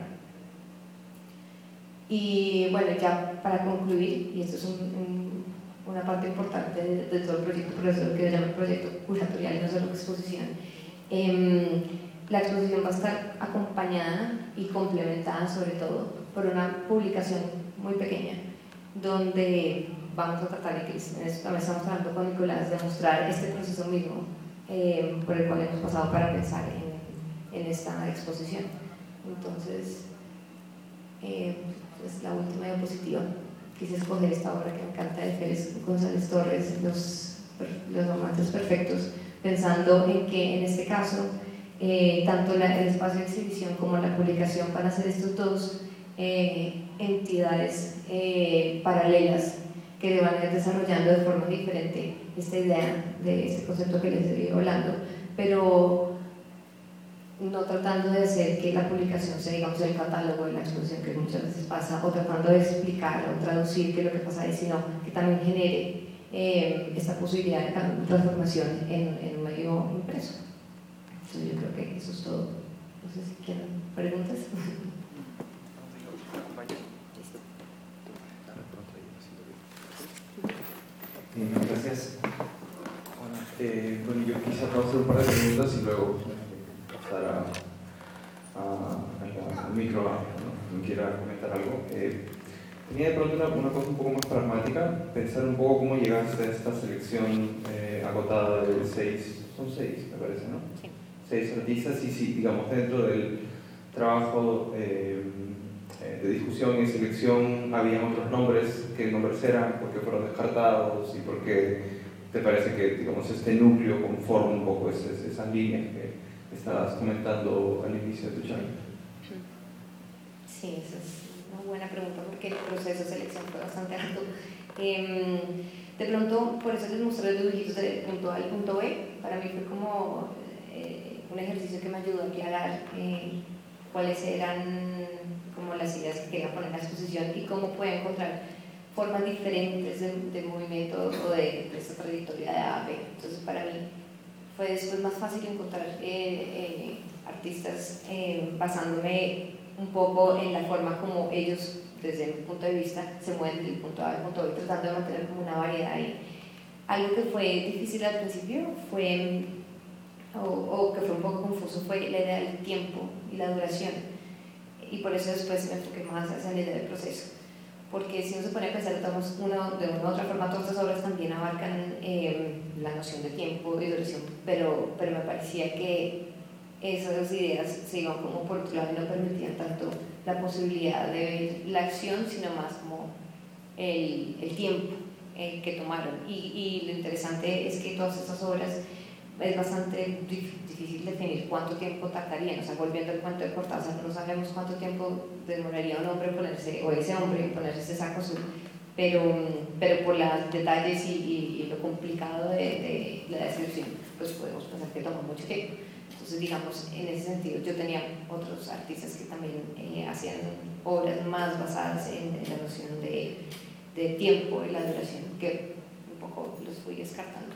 Y bueno, ya para concluir, y esto es un, un, una parte importante de, de todo el proyecto, por eso es lo que yo llamo proyecto curatorial, no solo exposición. Eh, la exposición va a estar acompañada y complementada sobre todo por una publicación muy pequeña, donde vamos a tratar, y Cris, en esto también estamos trabajando con Nicolás, de mostrar este proceso mismo eh, por el cual hemos pasado para pensar en, en esta exposición. Entonces, eh, es la última diapositiva. Quise escoger esta obra que me encanta de Félix González Torres, Los, los Amantes Perfectos, pensando en que en este caso eh, tanto la, el espacio de exhibición como la publicación van a ser estos dos eh, entidades eh, paralelas que van a ir desarrollando de forma diferente esta idea de este concepto que les estoy hablando, pero no tratando de hacer que la publicación sea, digamos, el catálogo de la exposición, que muchas veces pasa, o tratando de explicar o traducir qué es lo que pasa ahí, sino que también genere eh, esta posibilidad de transformación en, en un medio impreso. Entonces yo creo que eso es todo. No sé si quieren preguntas. Eh, gracias. Bueno, eh, bueno, yo quisiera hacer un par de preguntas y luego pasar a, a, a, al micro, ¿no? No quiera comentar algo. Eh, tenía de pronto una, una cosa un poco más pragmática, pensar un poco cómo llegaste a esta selección eh, agotada de seis, son seis, me parece, ¿no? Sí. Seis artistas y si, digamos, dentro del trabajo eh, de discusión y selección habían otros nombres, qué nombres eran, por qué fueron descartados y por qué te parece que, digamos, este núcleo conforma un poco esas, esas líneas que estabas comentando al inicio de tu charla. Sí, esa es una buena pregunta porque el proceso de selección fue bastante arduo. Eh, de pronto, por eso les mostré los dibujitos de punto A y punto B. Para mí fue como eh, un ejercicio que me ayudó a aclarar eh, cuáles eran como las ideas que quería poner en la exposición y cómo puede encontrar formas diferentes de, de movimiento o de, de esta trayectoria de A a B. Entonces para mí fue después más fácil encontrar eh, eh, artistas eh, basándome un poco en la forma como ellos desde mi punto de vista se mueven del punto A al punto B, tratando de mantener como una variedad ahí. Algo que fue difícil al principio fue, o, o que fue un poco confuso, fue la idea del tiempo y la duración. Y por eso después me enfoqué más hacia la idea del proceso, porque si uno se pone a pensar una, de una u otra forma, todas estas obras también abarcan eh, la noción de tiempo y duración, pero, pero me parecía que esas ideas se iban como por otro lado y no permitían tanto la posibilidad de ver la acción, sino más como el, el tiempo eh, que tomaron. Y, y lo interesante es que todas estas obras es bastante difícil definir cuánto tiempo tardarían, o sea, volviendo al cuento de Cortázar, no sabemos cuánto tiempo demoraría un hombre en ponerse, o ese hombre en ponerse ese saco azul, pero, pero por los detalles y, y, y lo complicado de, de la descripción, pues podemos pensar que toma mucho tiempo. Entonces, digamos, en ese sentido, yo tenía otros artistas que también eh, hacían obras más basadas en, en la noción de, de tiempo y la duración, que un poco los fui descartando.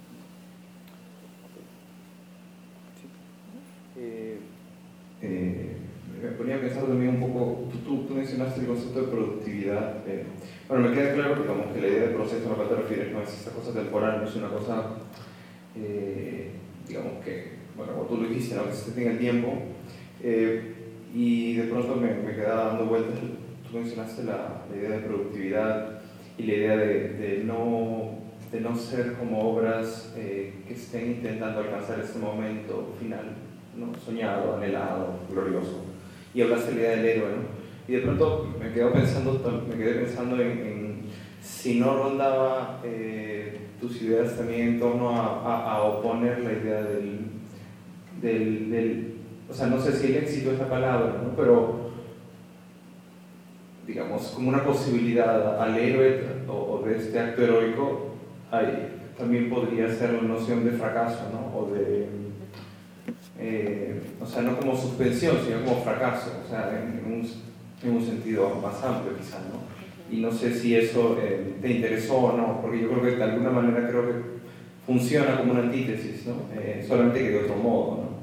Eh, eh, me ponía a pensar también un poco, tú, tú mencionaste el concepto de productividad. Eh, bueno, me queda claro, digamos, que la idea del proceso a la cual te refieres no es esta cosa temporal, no es una cosa, eh, digamos que, bueno, como tú lo dijiste, ¿no? Que se tenga el tiempo. Eh, y de pronto me, me quedaba dando vueltas, tú mencionaste la, la idea de productividad y la idea de, de, no, de no ser como obras eh, que estén intentando alcanzar este momento final, ¿no? Soñado, anhelado, glorioso. Y hablaste de la idea del héroe, ¿no? Y de pronto me quedé pensando, me quedé pensando en, en si no rondaba eh, tus ideas también en torno a, a, a oponer la idea del, del, del, o sea, no sé si el éxito es la palabra, ¿no? Pero digamos, como una posibilidad al héroe o, o de este acto heroico, hay, también podría ser la noción de fracaso, ¿no? O de Eh, o sea, no como suspensión, sino como fracaso, o sea, en, en, un, en un sentido más amplio quizás, ¿no? y no sé si eso eh, te interesó o no, porque yo creo que de alguna manera creo que funciona como una antítesis, ¿no? Eh, solamente que de otro modo, ¿no?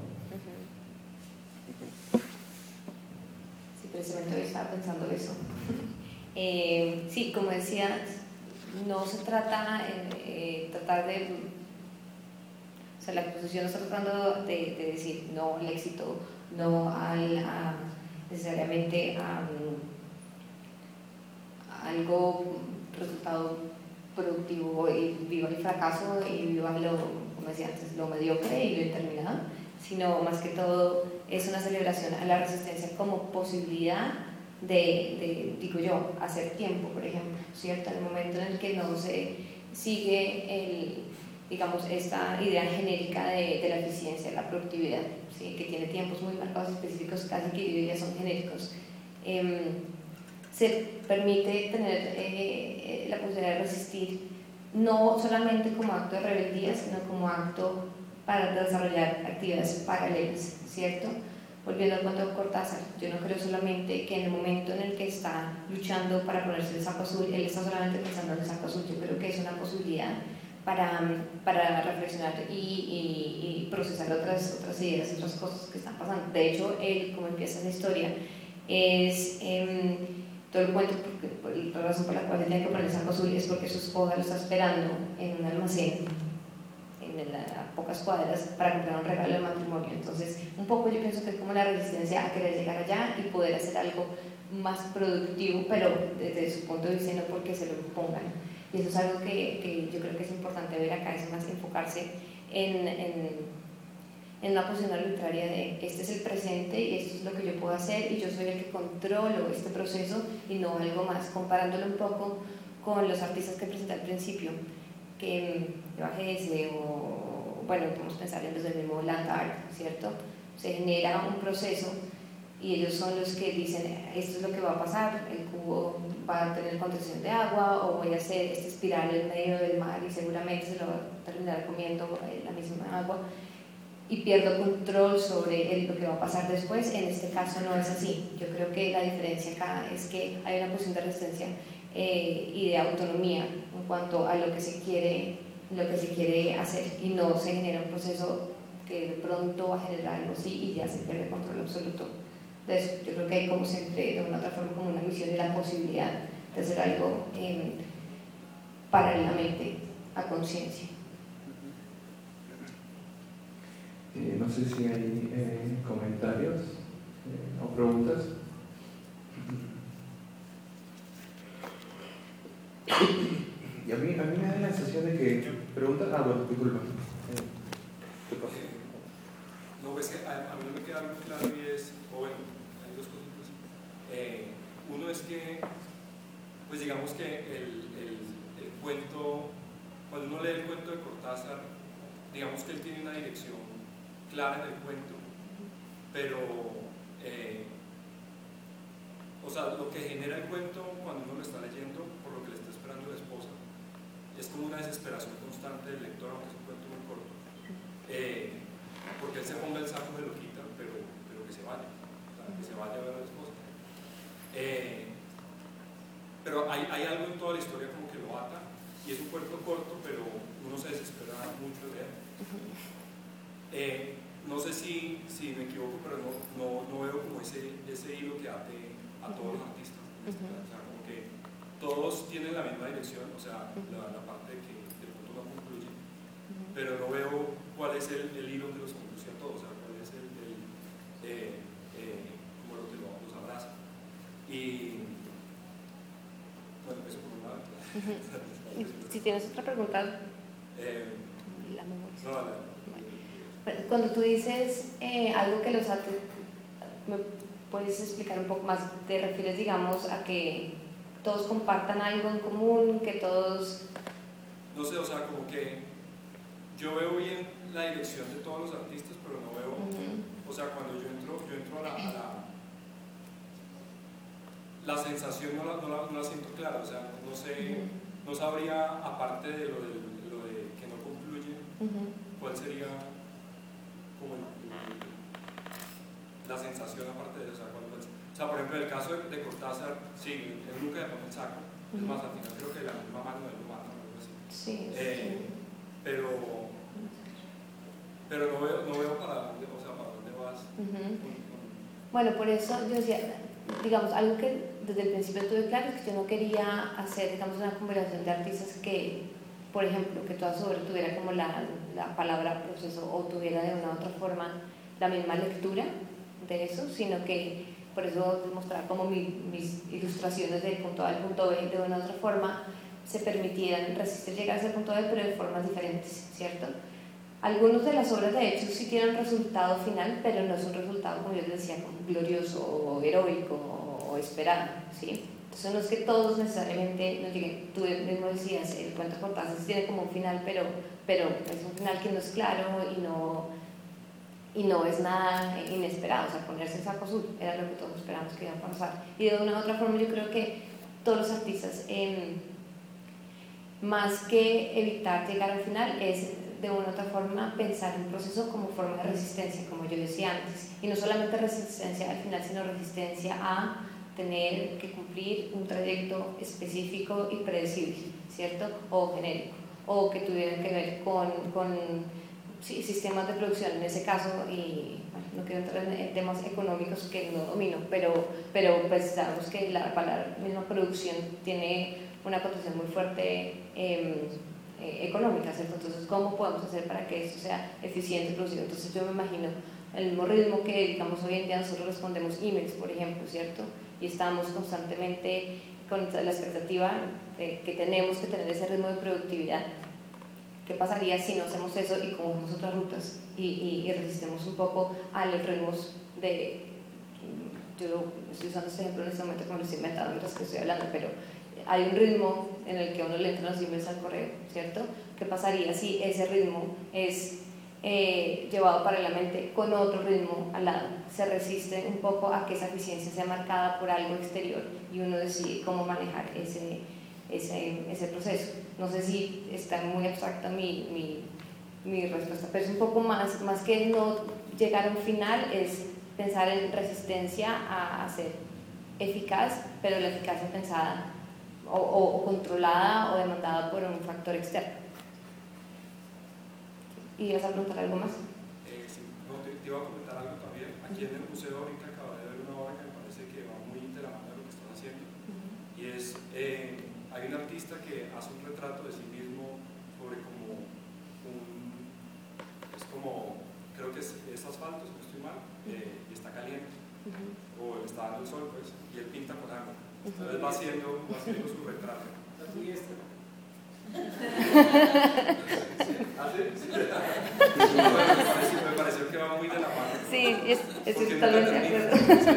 Sí, precisamente hoy estaba pensando eso. eh, sí, como decía, no se trata de eh, tratar de, o sea, la exposición no está tratando de, de decir no al éxito, no al, a, necesariamente a, a algo, resultado productivo, y viva el fracaso y viva lo, como decía antes, lo mediocre y lo interminado, sino más que todo es una celebración a la resistencia como posibilidad de, de, digo yo, hacer tiempo, por ejemplo, ¿cierto? En el momento en el que no se sigue el, digamos, esta idea genérica de, de la eficiencia, de la productividad, ¿sí? Que tiene tiempos muy marcados, específicos, casi que ya son genéricos. Eh, se permite tener eh, la posibilidad de resistir, no solamente como acto de rebeldía, sino como acto para desarrollar actividades paralelas, ¿cierto? Volviendo al cuento de Cortázar, yo no creo solamente que en el momento en el que está luchando para ponerse el saco azul, él está solamente pensando en el saco azul. Yo creo que es una posibilidad para, para reflexionar y, y, y procesar otras, otras ideas, otras cosas que están pasando. De hecho, él, como empieza la historia, es... Eh, todo el cuento, porque la razón por la cual tiene que poner el saco azul es porque su esposa lo está esperando en un almacén en la, a pocas cuadras para comprar un regalo de matrimonio. Entonces, un poco yo pienso que es como la resistencia a querer llegar allá y poder hacer algo más productivo, pero desde su punto de vista, no porque se lo impongan. Y eso es algo que, que yo creo que es importante ver acá, es más enfocarse en, en en una posición arbitraria de este es el presente y esto es lo que yo puedo hacer y yo soy el que controlo este proceso y no algo más, comparándolo un poco con los artistas que presenté al principio, que de Bajese o, bueno, podemos pensar en los del mismo Land Art, ¿cierto? Se genera un proceso y ellos son los que dicen esto es lo que va a pasar, el cubo va a tener contención de agua o voy a hacer esta espiral en medio del mar y seguramente se lo va a terminar comiendo la misma agua y pierdo control sobre el, lo que va a pasar después. En este caso no es así. Yo creo que la diferencia acá es que hay una posición de resistencia eh, y de autonomía en cuanto a lo que se quiere, lo que se quiere hacer y no se genera un proceso que de pronto va a generar algo así y ya se pierde control absoluto de eso. Yo creo que hay como siempre de una otra forma como una misión y la posibilidad de hacer algo eh, paralelamente a conciencia. Eh, no sé si hay eh, comentarios eh, o preguntas. Y a mí, a mí me da la sensación de que preguntas. Ah, bueno, disculpa. Eh, ¿Qué pasa? No, pues que a, a mí no me queda muy claro y es, o bueno, hay dos cositas. Eh, uno es que, pues digamos que el, el, el cuento, cuando uno lee el cuento de Cortázar, digamos que él tiene una dirección clara en el cuento, pero eh, o sea, lo que genera el cuento cuando uno lo está leyendo, por lo que le está esperando la esposa, es como una desesperación constante del lector, aunque es un cuento muy corto, eh, porque él se ponga el saco, se lo quita, pero, pero que se vaya, o sea, que se vaya a ver a la esposa. Eh, pero hay, hay algo en toda la historia como que lo ata, y es un cuento corto, pero uno se desespera mucho de él. Eh, no sé si, si me equivoco, pero no, no, no veo como ese, ese hilo que ate a todos los artistas. O sea, como que todos tienen la misma dirección, o sea, la, la parte que de pronto no concluye, pero no veo cuál es el, el hilo que los conduce a todos, o sea, cuál es el, el eh, eh, como lo que los, los abraza. Y bueno, eso por un lado. Si tienes otra pregunta, eh, la memoria. no, la, Cuando tú dices eh, algo que los ate, ¿me puedes explicar un poco más? ¿Te refieres, digamos, a que todos compartan algo en común, que todos...? No sé, o sea, como que yo veo bien la dirección de todos los artistas, pero no veo, uh-huh. O sea, cuando yo entro, yo entro a la, a la, la sensación no la, no, la, no la siento clara, o sea, no sé, uh-huh. No sabría, aparte de lo de, de, lo de que no concluye, uh-huh. Cuál sería como el, el, la sensación aparte de eso, o sea, cuál, o sea, por ejemplo, en el caso de, de Cortázar, sí, él nunca le pone el saco. Es más, al final creo que la misma mano de lo mata o algo así. Sí, eh, sí. Pero, pero no, veo, no veo para dónde, o sea, para dónde vas. Uh-huh. Bueno, por eso yo decía, digamos, algo que desde el principio tuve claro es que yo no quería hacer, digamos, una combinación de artistas que, por ejemplo, que toda su obra tuviera como la, la palabra proceso o tuviera de una u otra forma la misma lectura de eso, sino que por eso mostrar como mi, mis ilustraciones del punto A al punto B de una u otra forma se permitieran resistir llegar a ese punto B, pero de formas diferentes, ¿cierto? Algunas de las obras de hecho sí tienen un resultado final, pero no es un resultado, como yo les decía, como glorioso o heroico o, o esperado, ¿sí? Entonces no es que todos necesariamente no lleguen. Tú mismo decías, el cuento de Cortázar tiene como un final, pero, pero es un final que no es claro y no, y no es nada inesperado, o sea, ponerse el saco azul era lo que todos esperamos que iba a pasar. Y de una u otra forma yo creo que todos los artistas, eh, más que evitar llegar al final, es de una u otra forma pensar en un proceso como forma de resistencia, como yo decía antes, y no solamente resistencia al final, sino resistencia a tener que cumplir un trayecto específico y predecible, ¿cierto? O genérico, o que tuviera que ver con, con sí, sistemas de producción en ese caso, y bueno, no quiero entrar en temas económicos que no domino, pero, pero pues sabemos que la, la misma producción tiene una connotación muy fuerte eh, eh, económica, ¿cierto? Entonces, ¿cómo podemos hacer para que esto sea eficiente producido? Entonces yo me imagino el mismo ritmo que, digamos, hoy en día nosotros respondemos emails, por ejemplo, ¿cierto? Y estamos constantemente con la expectativa de que tenemos que tener ese ritmo de productividad. ¿Qué pasaría si no hacemos eso y cogemos otras rutas y, y, y resistimos un poco a los ritmos de... Yo estoy usando este ejemplo en este momento como lo estoy inventando mientras que estoy hablando, pero hay un ritmo en el que uno le entra los emails al correo, ¿cierto? ¿Qué pasaría si ese ritmo es eh, llevado paralelamente con otro ritmo al lado? Se resiste un poco a que esa eficiencia sea marcada por algo exterior y uno decide cómo manejar ese, ese, ese proceso. No sé si está muy abstracta mi, mi, mi respuesta, pero es un poco más, más que no llegar a un final, es pensar en resistencia a, a ser eficaz, pero la eficacia pensada O, o, o controlada o demandada por un factor externo. ¿Y vas a preguntar algo más? Eh, sí, no, te, te iba a comentar algo también. Aquí en el museo ahorita acabo de ver una obra que me parece que va muy de la mano de lo que estás haciendo. Uh-huh. Y es, eh, hay un artista que hace un retrato de sí mismo sobre como un, es como, creo que es, es asfalto, si no estoy mal, eh, y está caliente, uh-huh. o está dando el sol, pues, y él pinta con agua. Entonces va haciendo, va haciendo su retrato. ¿Y este? ¿Hace? Sí. me, pareció, me pareció que va muy de la mano. Sí, es, estoy totalmente de acuerdo.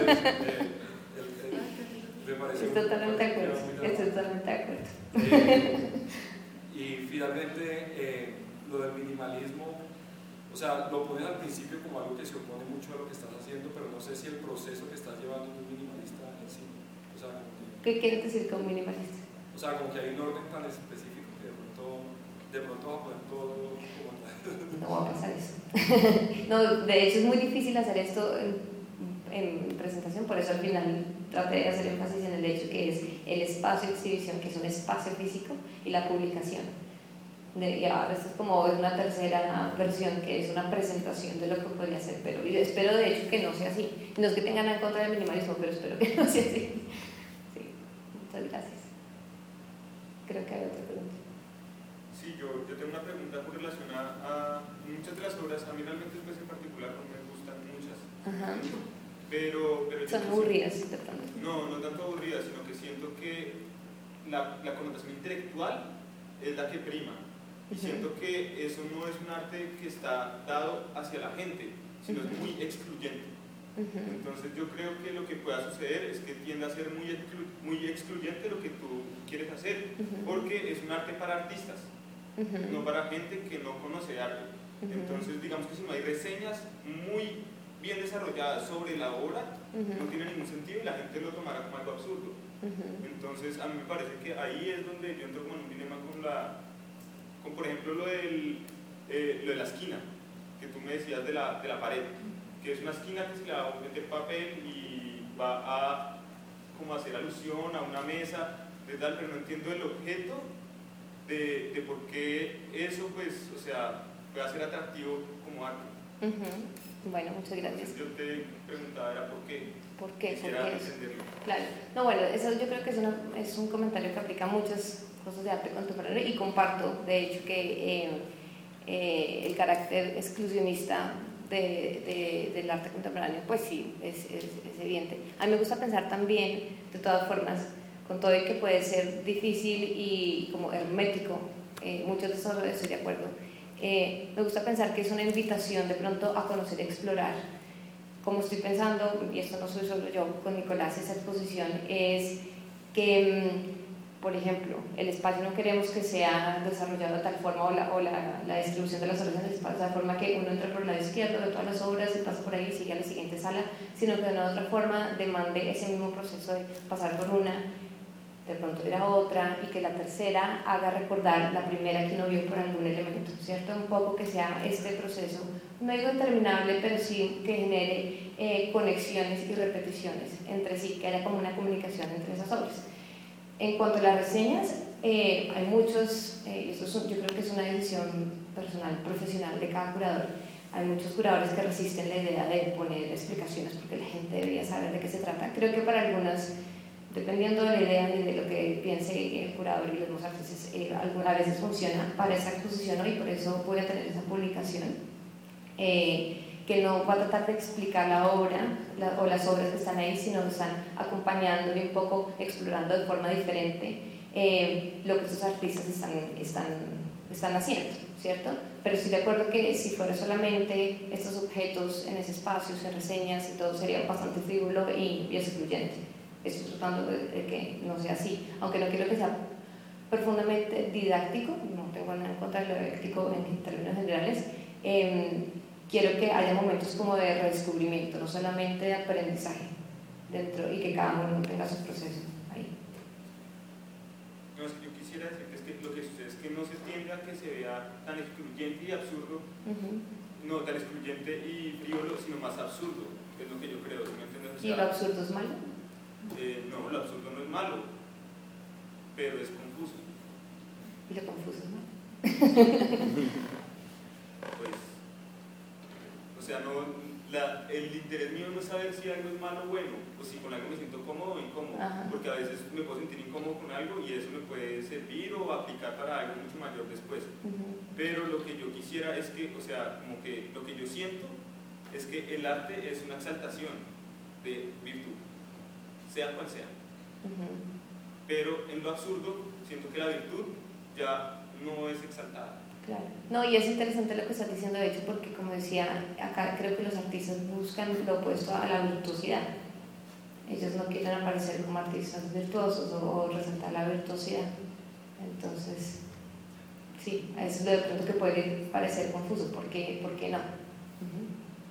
Me pareció estoy totalmente de acuerdo. Estoy totalmente de acuerdo. Eh, y finalmente, eh, lo del minimalismo, o sea, lo pones al principio como algo que se opone mucho a lo que estás haciendo, pero no sé si el proceso que estás llevando es minimalista en sí. O sea, como que, ¿qué quieres decir con minimalista? O sea, como que hay un orden tan específico que de pronto, de pronto va a poner todo como... No va a pasar eso. No, de hecho es muy difícil hacer esto en, en presentación, por eso al final traté de hacer énfasis en el hecho que es el espacio de exhibición, que es un espacio físico, y la publicación. De, y ahora esto es como una tercera versión, que es una presentación de lo que podría ser, pero yo espero de hecho que no sea así. No es que tengan en contra del minimalismo, pero espero que no sea así. Sí, muchas gracias. Creo que hay otra pregunta. Sí, yo, yo tengo una pregunta relacionada a muchas de las obras. A mí realmente pues, en particular no me gustan muchas. Ajá. Pero, pero son aburridas, de pronto. No, no tanto aburridas, sino que siento que la, la connotación intelectual es la que prima. Y siento que eso no es un arte que está dado hacia la gente, sino es muy excluyente. Entonces yo creo que lo que pueda suceder es que tiende a ser muy, exclu muy excluyente lo que tú quieres hacer, porque es un arte para artistas, no para gente que no conoce arte. Entonces digamos que si no hay reseñas muy bien desarrolladas sobre la obra, no tiene ningún sentido y la gente lo tomará como algo absurdo. Entonces a mí me parece que ahí es donde yo entro como en un dilema con la... con por ejemplo lo, del, eh, lo de la esquina, que tú me decías de la, de la pared, que es una esquina que se le va a meter papel y, va a como hacer alusión a una mesa, de tal, pero no entiendo el objeto de, de por qué eso, pues, o sea, puede ser atractivo como arte. Uh-huh. Bueno, muchas gracias. Entonces, yo te preguntaba, era por qué. ¿Por qué? Quisiera ¿Por qué? entenderlo. Claro. No, bueno, eso yo creo que es, una, es un comentario que aplica a muchas cosas de arte contemporáneo y comparto, de hecho, que eh, eh, el carácter exclusionista de, de, del arte contemporáneo, pues sí, es, es, es evidente. A mí me gusta pensar también, de todas formas, con todo y que puede ser difícil y como hermético, eh, muchos de esos estoy de acuerdo, eh, me gusta pensar que es una invitación de pronto a conocer y explorar. Como estoy pensando, y esto no soy solo yo con Nicolás, esa exposición es que, por ejemplo, el espacio no queremos que sea desarrollado de tal forma, o la, o la, la distribución de las obras en el espacio de tal forma que uno entra por el lado izquierdo de todas las obras y pasa por ahí y sigue a la siguiente sala, sino que de una otra forma demande ese mismo proceso de pasar por una, de pronto ir a otra, y que la tercera haga recordar la primera que uno vio por algún elemento, ¿cierto? Un poco que sea este proceso, no digo interminable, pero sí que genere eh, conexiones y repeticiones entre sí, que haya como una comunicación entre esas obras. En cuanto a las reseñas, eh, hay muchos, eh, esto es, yo creo que es una decisión personal, profesional de cada curador. Hay muchos curadores que resisten la idea de poner explicaciones porque la gente debería saber de qué se trata. Creo que para algunas, dependiendo de la idea y de lo que piense el curador y los demás artistas, eh, algunas veces funciona para esa exposición, y por eso voy a tener esa publicación. Eh, que no va a tratar de explicar la obra la, o las obras que están ahí, sino que están acompañando y un poco explorando de forma diferente eh, lo que estos artistas están, están, están haciendo, ¿cierto? Pero estoy de acuerdo que si fuera solamente estos objetos en ese espacio, en reseñas y todo, sería bastante frívolo y, y excluyente. Estoy tratando de, de que no sea así, aunque no quiero que sea profundamente didáctico, no tengo nada en contra de lo didáctico en términos generales. Eh, quiero que haya momentos como de redescubrimiento, no solamente de aprendizaje dentro, y que cada uno tenga su proceso ahí. No, es que yo quisiera decir que, es que lo que sucede es que no se tiende a que se vea tan excluyente y absurdo, uh-huh. no tan excluyente y frívolo, sino más absurdo, que es lo que yo creo. ¿Sí me entiendes? O sea, ¿y lo absurdo es malo? Eh, no, lo absurdo no es malo, pero es confuso. ¿Y lo confuso es malo? Pues, o sea, no, la, el interés mío no es saber si algo es malo o bueno, o si con algo me siento cómodo o incómodo, Ajá. porque a veces me puedo sentir incómodo con algo y eso me puede servir o aplicar para algo mucho mayor después. Uh-huh. Pero lo que yo quisiera es que, o sea, como que lo que yo siento es que el arte es una exaltación de virtud, sea cual sea. Uh-huh. Pero en lo absurdo, siento que la virtud ya no es exaltada. Claro. No, y es interesante lo que estás diciendo, de hecho, porque como decía, acá creo que los artistas buscan lo opuesto a la virtuosidad. Ellos no quieren aparecer como artistas virtuosos o, o resaltar la virtuosidad. Entonces, sí, es lo de pronto que puede parecer confuso. ¿Por qué, por qué no? Uh-huh.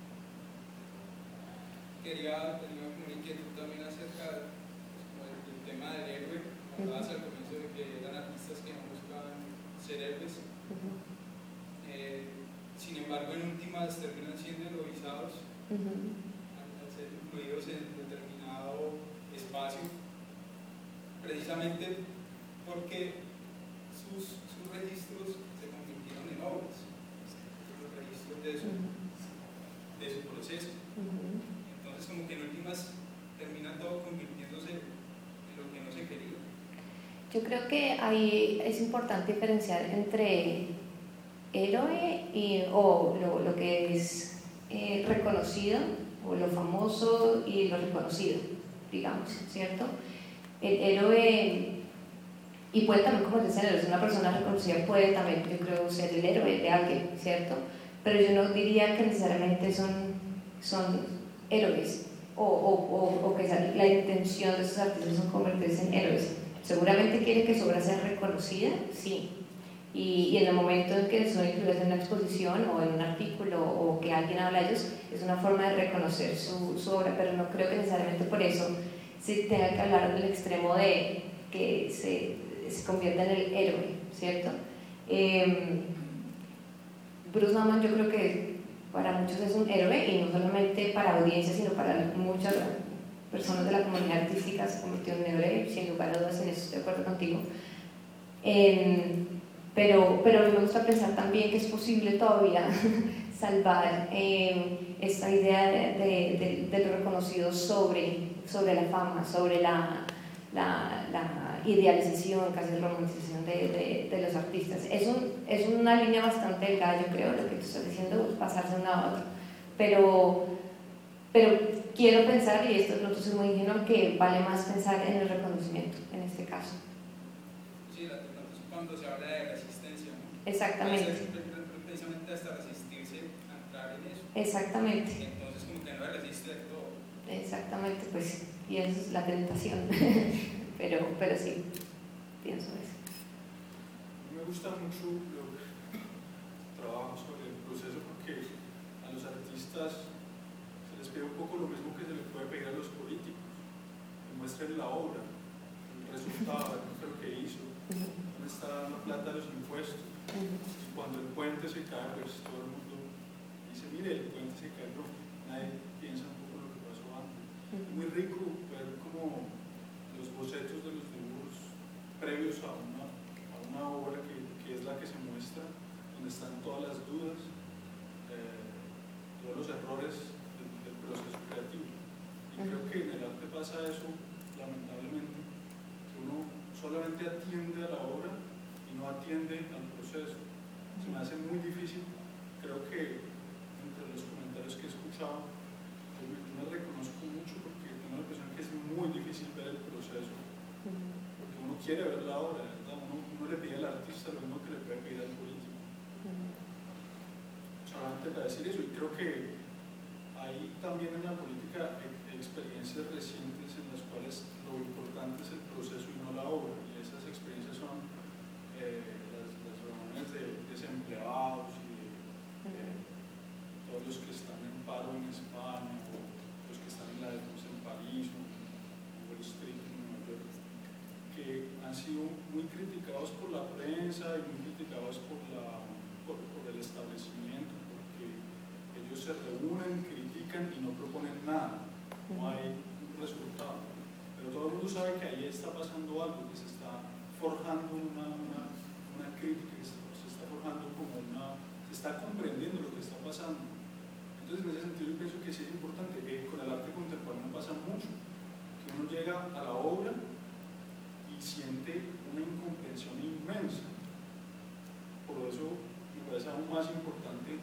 Quería tener una inquietud también acerca pues, del tema del héroe. Hablabas uh-huh. al comienzo de que eran artistas que no buscaban ser héroes. Uh-huh. Eh, sin embargo, en últimas terminan siendo heroizados uh-huh. al ser incluidos en determinado espacio, precisamente porque sus, sus registros se convirtieron en obras, los registros de su, uh-huh. de su proceso. Uh-huh. Entonces, como que en últimas terminan todo convirtiéndose en lo que no se quería. Yo creo que ahí es importante diferenciar entre héroe y, o lo, lo que es eh, reconocido, o lo famoso y lo reconocido, digamos, ¿cierto? El héroe, y puede también convertirse en héroe, una persona reconocida puede también, yo creo, ser el héroe de alguien, ¿cierto? Pero yo no diría que necesariamente son, son héroes, o, o, o, o que la intención de esos artistas es convertirse en héroes. Seguramente quiere que su obra sea reconocida, sí. Y, y en el momento en que son incluidas en una exposición o en un artículo o que alguien habla de ellos, es una forma de reconocer su, su obra, pero no creo que necesariamente por eso se tenga que hablar del extremo de que se, se convierta en el héroe, ¿cierto? Eh, Bruce Nauman yo creo que para muchos es un héroe, y no solamente para audiencia, sino para muchas, personas de la comunidad artística se convirtió en un héroe, sin lugar a dudas, en eso estoy de acuerdo contigo. Eh, pero, pero a mí me gusta pensar también que es posible todavía salvar eh, esta idea de, de, de, de lo reconocido sobre, sobre la fama, sobre la, la, la idealización, casi romantización de, de, de los artistas. Es, un, es una línea bastante delgada, yo creo, lo que tú estás diciendo, pasarse de un lado a otro. Pero, pero quiero pensar, y esto de pronto soy muy ingenuo, que vale más pensar en el reconocimiento, en este caso. Sí, la tecnología cuando se habla de resistencia, ¿no? Exactamente. Es precisamente hasta resistirse a entrar en eso. Exactamente. Entonces, como que no resiste del todo. Exactamente, pues, y esa es la tentación. pero, pero sí, pienso eso. Me gusta mucho lo que trabajo sobre el proceso porque a los artistas se les pide un poco lo mismo que se les puede pedir a los políticos, que muestren la obra, el resultado, lo que hizo, dónde está la plata de los impuestos. Y cuando el puente se cae, pues todo el mundo dice, mire, el puente se cayó, nadie piensa un poco lo que pasó antes. Es muy rico ver como los bocetos de los dibujos previos a una, a una obra que, que es la que se muestra, donde están todas las dudas, eh, todos los errores del, del proceso creativo. Y creo que en el arte pasa eso, lamentablemente, que uno solamente atiende a la obra y no atiende al proceso. Se me hace muy difícil, creo que entre los comentarios que he escuchado, yo me, me reconozco mucho porque tengo la impresión que es muy difícil ver el proceso, porque uno quiere ver la obra, ¿verdad? Uno, uno le pide al artista lo mismo que le puede pedir al político. Solamente para decir eso, y creo que hay también en la política experiencias recientes en las cuales lo importante es el proceso y no la obra, y esas experiencias son eh, las, las reuniones de desempleados y de, de todos los que están en paro en España o los que están en la defensa en París o en Wall Street en Nueva York, que han sido muy criticados por la prensa y muy criticados por, la, por, por el establecimiento, porque ellos se reúnen, critican y no proponen nada, no hay un resultado, pero todo el mundo sabe que ahí está pasando algo, que se está forjando una, una, una crítica, que se, se está forjando como una, se está comprendiendo lo que está pasando. Entonces, en ese sentido, yo pienso que sí es importante, que con el arte contemporáneo pasa mucho, que uno llega a la obra y siente una incomprensión inmensa. Por eso me parece aún más importante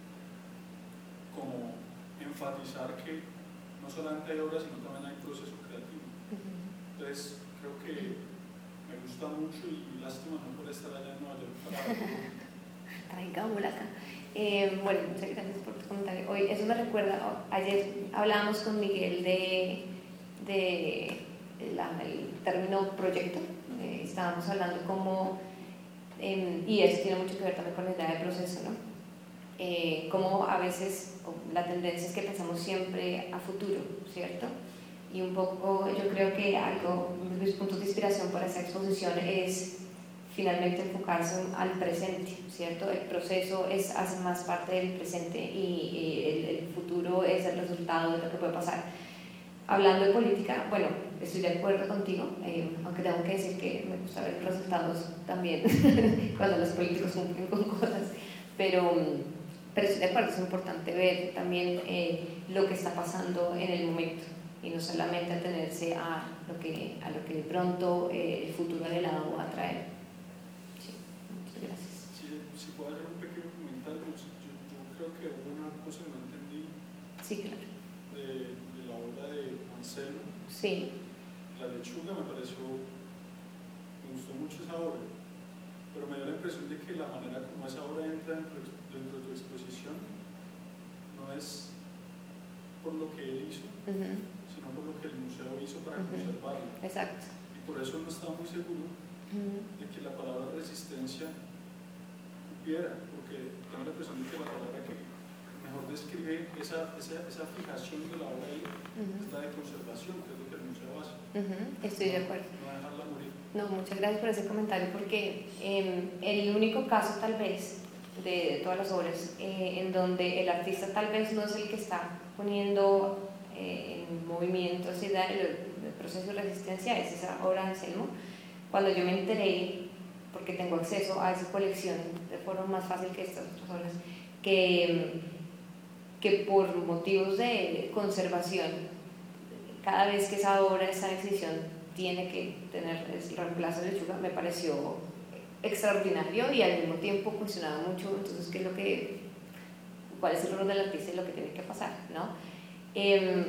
como enfatizar que no solamente hay obra, sino también hay proceso creativo. Entonces, creo que me gusta mucho y lástima no poder estar allá en Nueva York para... Traigámosla acá. Eh, bueno, muchas gracias por tu comentario. Hoy, eso me recuerda, ayer hablábamos con Miguel de, de la, el término proyecto, eh, estábamos hablando como, eh, y eso tiene mucho que ver también con la idea de proceso, ¿no? Eh, como a veces la tendencia es que pensamos siempre a futuro, ¿cierto? Y un poco yo creo que algo, mis puntos de inspiración para esa exposición es finalmente enfocarse al presente, ¿cierto? El proceso es, hace más parte del presente y, y el, el futuro es el resultado de lo que puede pasar. Hablando de política, bueno, estoy de acuerdo contigo, eh, aunque tengo que decir que me gusta ver los resultados también cuando los políticos cumplen con cosas, pero, pero estoy de acuerdo, es importante ver también eh, lo que está pasando en el momento y no solamente atenerse a lo que, a lo que de pronto eh, el futuro anhelado va a traer. Gracias. Si, si puedo hacer un pequeño comentario, yo, yo creo que hubo una cosa que no entendí Sí, claro. de, de la obra de Anselmo. Sí. La lechuga me pareció, me gustó mucho esa obra, pero me dio la impresión de que la manera como esa obra entra dentro, dentro de tu exposición no es por lo que él hizo, uh-huh. sino por lo que el museo hizo para uh-huh. conservarla. Exacto. Y por eso no estaba muy seguro uh-huh. de que la palabra resistencia porque tengo la impresión de que la palabra que mejor describe esa, esa, esa fijación de la obra ahí uh-huh. es la de conservación, que es lo que el museo hace. Uh-huh. Estoy de acuerdo. No dejarla morir. No, muchas gracias por ese comentario, porque eh, el único caso tal vez de, de todas las obras eh, en donde el artista tal vez no es el que está poniendo eh, en movimiento hacia el, el proceso de resistencia, es esa obra de Anselmo. Cuando yo me enteré, porque tengo acceso a esa colección de forma más fácil que estas otras obras, que, que por motivos de conservación, cada vez que esa obra está en exhibición tiene que tener el reemplazo de lechuga, me pareció extraordinario y al mismo tiempo cuestionaba mucho, entonces, ¿qué es lo que, cuál es el rol del artista y lo que tiene que pasar, ¿no? Eh,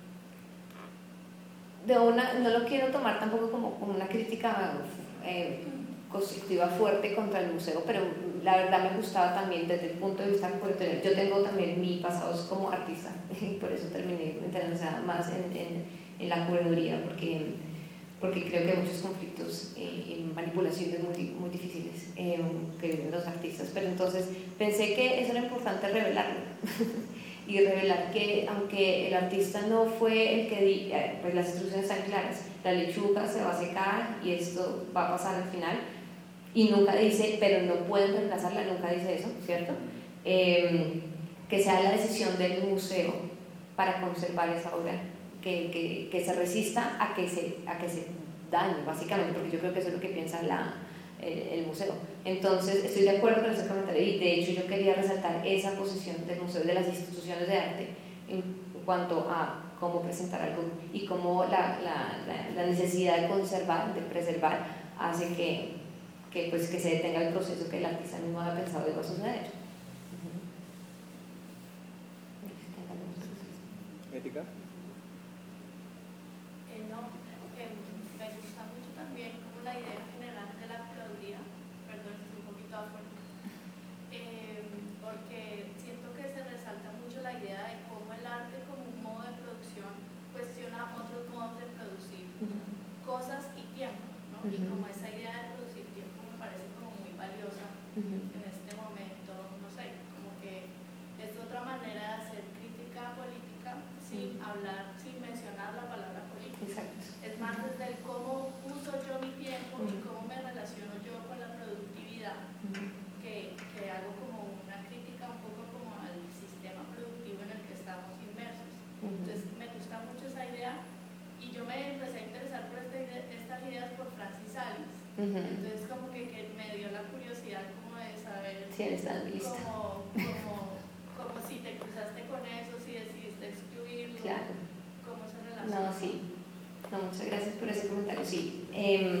de una, no lo quiero tomar tampoco como, como una crítica eh, constructiva fuerte contra el museo, pero la verdad me gustaba también desde el punto de vista curatorial. Yo tengo también mi pasado como artista y por eso terminé interesada más en, en, en la curaduría, porque, porque creo que hay muchos conflictos eh, y manipulaciones muy, muy difíciles eh, que viven los artistas, pero entonces pensé que eso era importante revelarlo y revelar que aunque el artista no fue el que di, pues las instrucciones están claras, la lechuga se va a secar y esto va a pasar al final, y nunca dice, pero no pueden reemplazarla, nunca dice eso, ¿cierto? Eh, que sea la decisión del museo para conservar esa obra, que, que, que se resista a que se, a que se dañe, básicamente, porque yo creo que eso es lo que piensa la, el, el museo. Entonces, estoy de acuerdo con ese comentario y de hecho yo quería resaltar esa posición del museo, de las instituciones de arte, en cuanto a cómo presentar algo y cómo la, la, la, la necesidad de conservar, de preservar, hace que Que, pues, que se detenga el proceso que el artista mismo había pensado que iba a suceder. ¿Ética? Eh, no, eh, me gusta mucho también como la idea general de la curaduría, perdón, estoy un poquito afuera, eh, porque siento que se resalta mucho la idea de cómo el arte como un modo de producción cuestiona otros modos de producir cosas y tiempo, ¿no? Y como esa idea de producir tiempo me parece como muy valiosa en este momento, no sé, como que es otra manera de hacer crítica política sin hablar, sin mencionar la palabra política. Exacto. Es más desde el cómo uso yo mi tiempo y cómo me relaciono yo con la productividad, que, que hago como una crítica un poco como al sistema productivo en el que estamos inmersos. Entonces me gusta mucho esa idea y yo me empecé a interesar por esta idea, estas ideas por Francis Alice. Entonces como que, que me dio la curiosidad como de saber sí, como, como, como si te cruzaste con eso, si decidiste excluirlo, claro. cómo se relaciona. No, sí. No, muchas gracias por ese comentario. Sí. Eh,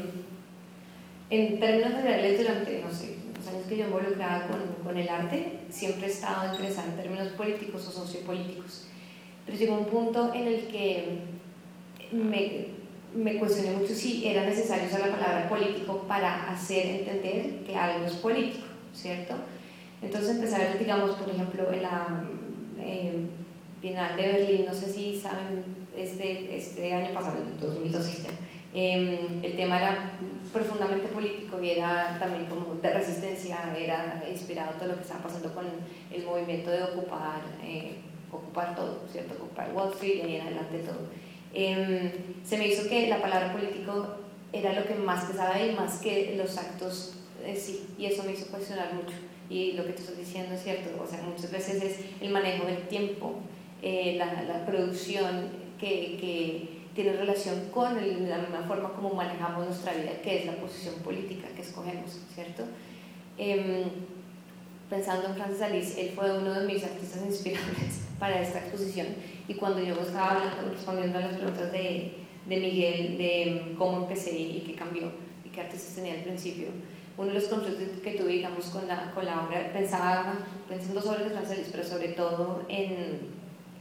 en términos generales, durante, no sé, los años que yo involucraba con, con el arte, siempre he estado interesada en términos políticos o sociopolíticos. Pero llegó un punto en el que me, me cuestioné mucho si era necesario usar la palabra político para hacer entender que algo es político, ¿cierto? Entonces empecé a ver, digamos, por ejemplo, en la eh, Bienal de Berlín, no sé si saben, este, este año pasado, en dos mil doce, eh, el tema era profundamente político y era también como de resistencia, era inspirado todo lo que estaba pasando con el movimiento de ocupar, eh, ocupar todo, ¿cierto? Ocupar Wall Street y ahí en adelante todo. Eh, se me hizo que la palabra político era lo que más pesaba y más que los actos eh, sí, y eso me hizo cuestionar mucho. Y lo que tú estás diciendo es cierto, o sea, muchas veces es el manejo del tiempo, eh, la, la producción que, que tiene relación con el, la misma forma como manejamos nuestra vida, que es la posición política que escogemos, ¿cierto? Eh, pensando en Francis Alice, él fue uno de mis artistas inspirables para esta exposición, y cuando yo estaba hablando, respondiendo a las preguntas de, de Miguel, de cómo empecé y qué cambió, y qué artistas tenía al principio, uno de los conflictos que tuve, digamos, con la, con la obra, pensaba, pensé en dos obras de Francis Alice, pero sobre todo en,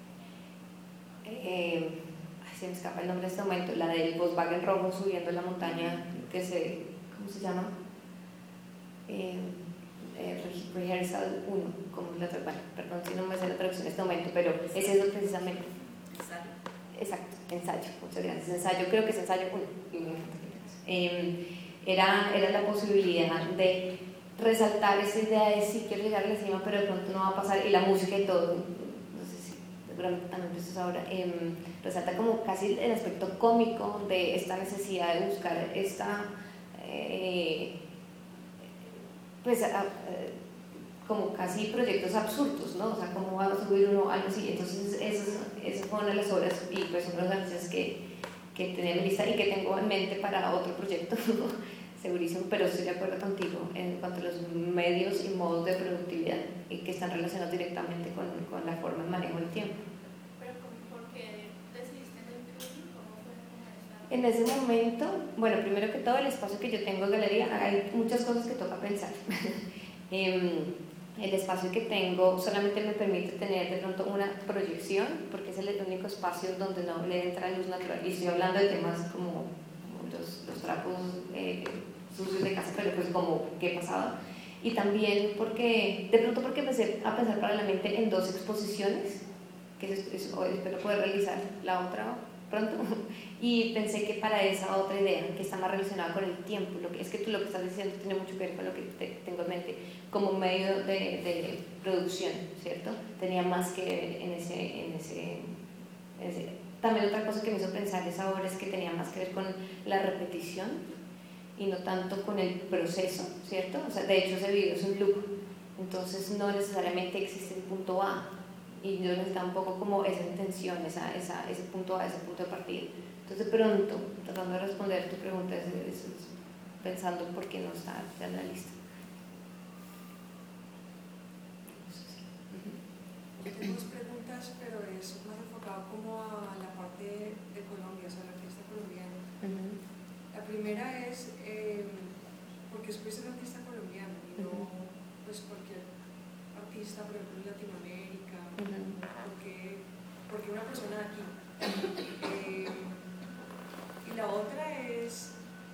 eh, ay, se me escapa el nombre en este momento, la del Volkswagen rojo subiendo la montaña, que se, ¿cómo se llama? Eh, eh, Rehearsal uno, como la bueno, perdón si no me sé la traducción en este momento, pero es eso precisamente. Ensayo. Exacto, ensayo, muchas gracias. Ensayo, creo que es ensayo uno. Eh, era, era la posibilidad de resaltar esa idea de sí quiero llegar a la cima, pero de pronto no va a pasar, y la música y todo, no sé si seguramente también esto es ahora, eh, resalta como casi el aspecto cómico de esta necesidad de buscar esta. Eh, pues a, a, como casi proyectos absurdos, ¿no? O sea, cómo va a subir uno algo así. Entonces, esa es una de las obras y pues son las artistas que, que tenía en mi lista y que tengo en mente para otro proyecto, segurísimo, pero estoy de acuerdo contigo en cuanto a los medios y modos de productividad y que están relacionados directamente con, con la forma de manejo del tiempo. ¿Pero por qué decidiste no incluir? ¿Cómo fue? En ese momento, bueno, primero que todo el espacio que yo tengo en galería, hay muchas cosas que toca pensar. El espacio que tengo solamente me permite tener de pronto una proyección, porque es el único espacio donde no le entra luz natural. Y estoy hablando de temas como, como los, los trapos eh, sucios de casa, pero pues como qué pasaba. Y también porque, de pronto porque empecé a pensar paralelamente en dos exposiciones, que es, es, espero poder realizar la otra pronto, y pensé que para esa otra idea, que está más relacionada con el tiempo, lo que, es que tú lo que estás diciendo tiene mucho que ver con lo que te, tengo en mente, como medio de, de producción, ¿cierto? Tenía más que ver en ese, en ese, en ese... También otra cosa que me hizo pensar esa obra es que tenía más que ver con la repetición y no tanto con el proceso, ¿cierto? O sea, de hecho ese video es un loop, entonces no necesariamente existe el punto A, y yo necesitaba un poco como esa intención, esa, esa, ese punto A, ese punto de partida. Entonces, de pronto, tratando de responder tu pregunta, es, es, es pensando por qué no está ya en la lista. Yo tengo dos preguntas, pero es más enfocado como a la parte de Colombia, o sea, la artista colombiana. Uh-huh. La primera es, eh, ¿por qué escogiste un artista colombiano y no uh-huh. pues cualquier artista, por ejemplo, en Latinoamérica? Uh-huh. porque, porque una persona de aquí. Eh, y la otra es.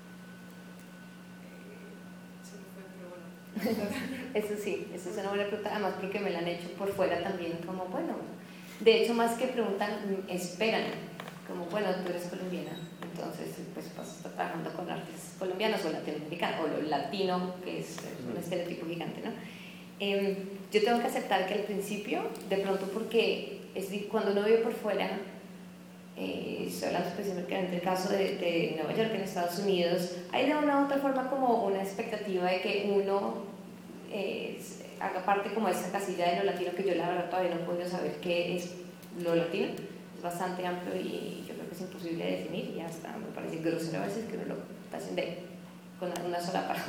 Eh, se me fue, pero bueno. Eso sí, eso es una buena pregunta, además porque me la han hecho por fuera también, como bueno. De hecho, más que preguntan, esperan, como bueno, tú eres colombiana, entonces pues vas a estar trabajando con artistas colombianos o latinoamericanos, o lo latino, que es un estereotipo gigante, ¿no? Eh, yo tengo que aceptar que al principio, de pronto porque es, cuando uno vive por fuera, eh, estoy hablando específicamente en el caso de, de Nueva York, en Estados Unidos, hay de una u otra forma como una expectativa de que uno eh, haga parte como de esa casilla de lo latino, que yo la verdad todavía no he podido saber qué es lo latino, es bastante amplio y yo creo que es imposible de definir y hasta me parece grosero a veces que uno lo está haciendo con una sola palabra.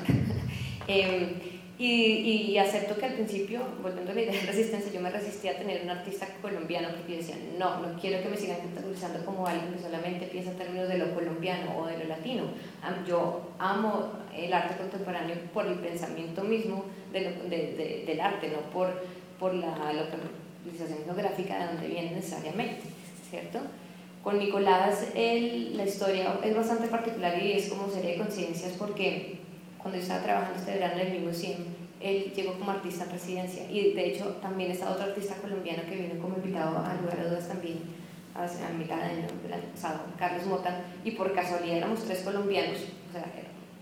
eh, Y, y acepto que al principio, volviendo a la idea de resistencia, yo me resistía a tener un artista colombiano porque yo decía, no, no quiero que me sigan categorizando como alguien que solamente piensa en términos de lo colombiano o de lo latino. Yo amo el arte contemporáneo por el pensamiento mismo de lo, de, de, del arte, no por, por la localización geográfica de donde viene necesariamente, ¿cierto? Con Nicolás el, la historia es bastante particular y es como serie de conciencias porque cuando yo estaba trabajando este verano en el mismo C I E M, él llegó como artista en residencia y de hecho también está otro artista colombiano que vino como invitado al Lugar de Dudas también a mitad del año, del año pasado, Carlos Mota, y por casualidad éramos tres colombianos, o sea,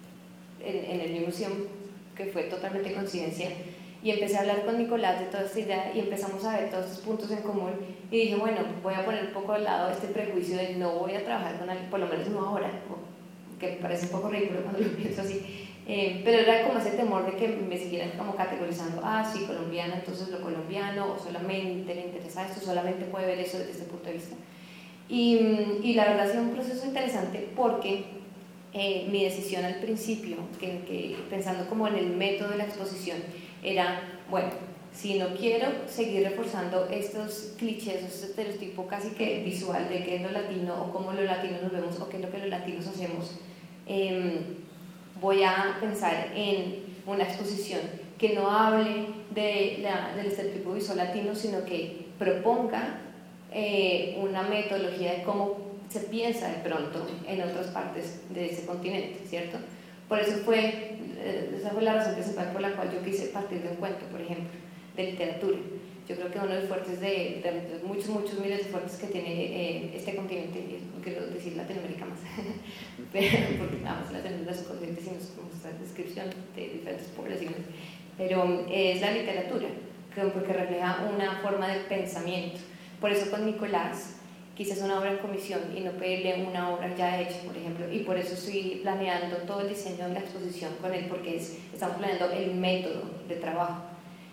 en, en el mismo C I E M, que fue totalmente coincidencia, y empecé a hablar con Nicolás de toda esta idea y empezamos a ver todos estos puntos en común y dije, bueno, voy a poner un poco de lado este prejuicio de no voy a trabajar con alguien, por lo menos no ahora, que me parece un poco ridículo cuando lo pienso así. Eh, pero era como ese temor de que me siguieran como categorizando, ah, sí, colombiana, entonces lo colombiano, o solamente le interesa esto, solamente puede ver eso desde este punto de vista. Y, y la verdad ha sido un proceso interesante porque eh, mi decisión al principio, que, que, pensando como en el método de la exposición, era, bueno, si no quiero seguir reforzando estos clichés, este estereotipo casi que visual de qué es lo latino o cómo los latinos nos vemos o qué es lo que los latinos hacemos, eh, voy a pensar en una exposición que no hable de la, del estereotipo visual latino, sino que proponga eh, una metodología de cómo se piensa de pronto en otras partes de ese continente, ¿cierto? Por eso fue, esa fue la razón principal por la cual yo quise partir de un cuento, por ejemplo, de literatura. Yo creo que uno de los fuertes de, de muchos, muchos miles de fuertes que tiene eh, este continente, y no quiero decir Latinoamérica más, pero, porque vamos, la tenemos los continentes y nuestra descripción de diferentes poblaciones, pero eh, es la literatura, porque refleja una forma de pensamiento. Por eso con Nicolás quise hacer una obra en comisión y no pedirle una obra ya hecha, por ejemplo, y por eso estoy planeando todo el diseño de la exposición con él, porque es, estamos planeando el método de trabajo.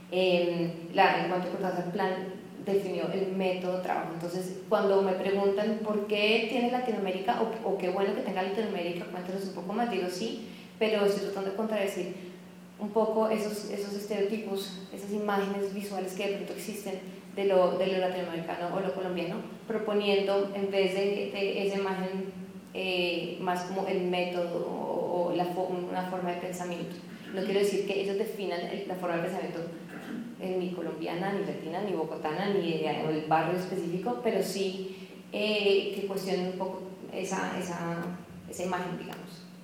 Eh, la, en cuanto a Cortázar, plan definió el método de trabajo. Entonces, cuando me preguntan por qué tiene Latinoamérica o, o qué bueno que tenga Latinoamérica, cuéntanos un poco más, digo sí, pero estoy tratando de contradecir un poco esos, esos estereotipos, esas imágenes visuales que de pronto existen de lo, de lo latinoamericano o lo colombiano, proponiendo en vez de, de esa imagen eh, más como el método o, o la, una forma de pensamiento. No quiero decir que ellos definan el, la forma de pensamiento eh, ni colombiana, ni latina, ni bogotana, ni del barrio específico, pero sí eh, que cuestionen un poco esa, esa, esa imagen, digamos.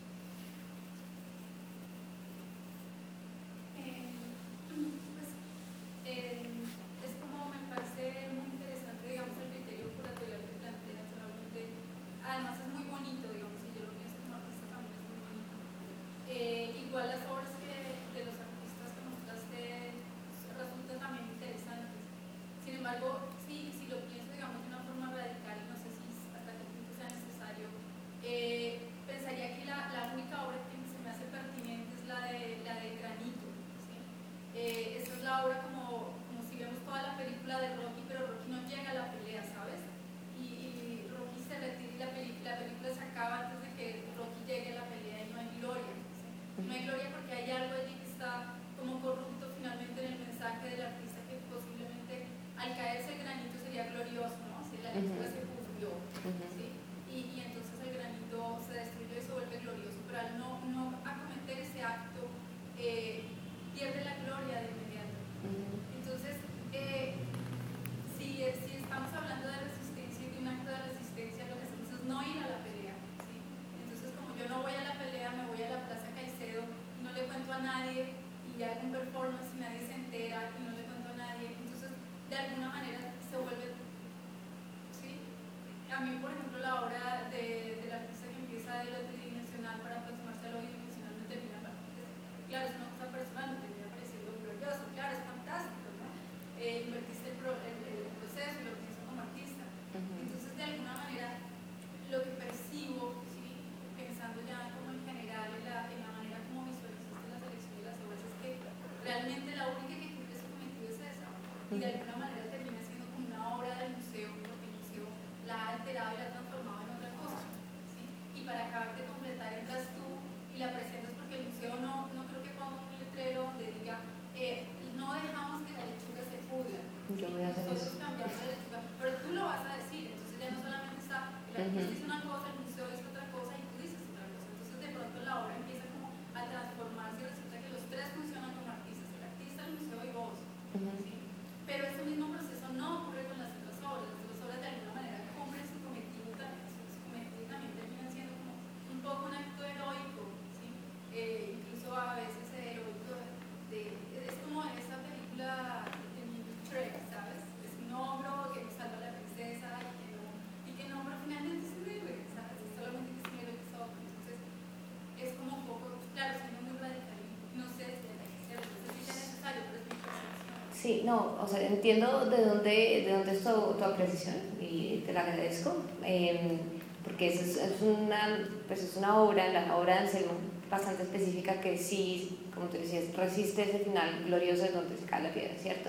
Y de alguna manera termina siendo como una obra del museo, porque el museo la ha alterado y la ha transformado en otra cosa, ¿sí? Y para acabar de completar entras tú y la presentas, porque el museo no, no creo que ponga un letrero donde diga eh, no dejamos que la lechuga se pudra. Yo voy a hacer Nosotros eso. cambiamos la lechuga, pero tú lo vas a decir, entonces ya no solamente está, el artista dice una cosa, el museo dice otra cosa y tú dices otra cosa, entonces de pronto la obra empieza como a transformarse y resulta que los tres funcionan como artistas, el artista, el museo y vos, ¿sí? Pero ese mismo proceso no ocurre con las otras obras. Las otras obras de alguna manera cumplen su cometido también, su cometido también terminan siendo como un poco un acto heroico, ¿sí? Eh, incluso a veces heroico de, es como esa película de Shrek, ¿sabes? Es un ogro que salva a la princesa y que no, y que no, pero finalmente es un héroe, ¿sabes? Es solamente que es un héroe que sofre. Entonces es como un poco, claro, siendo muy radical, no sé si es necesario, pero es mi percepción. Sí, no, o sea, entiendo de dónde, de dónde es tu, tu apreciación y te la agradezco, eh, porque es, es, una, pues es una obra, la obra de Anselmo, bastante específica que sí, como tú decías, resiste ese final glorioso de donde se cae la piedra, ¿cierto?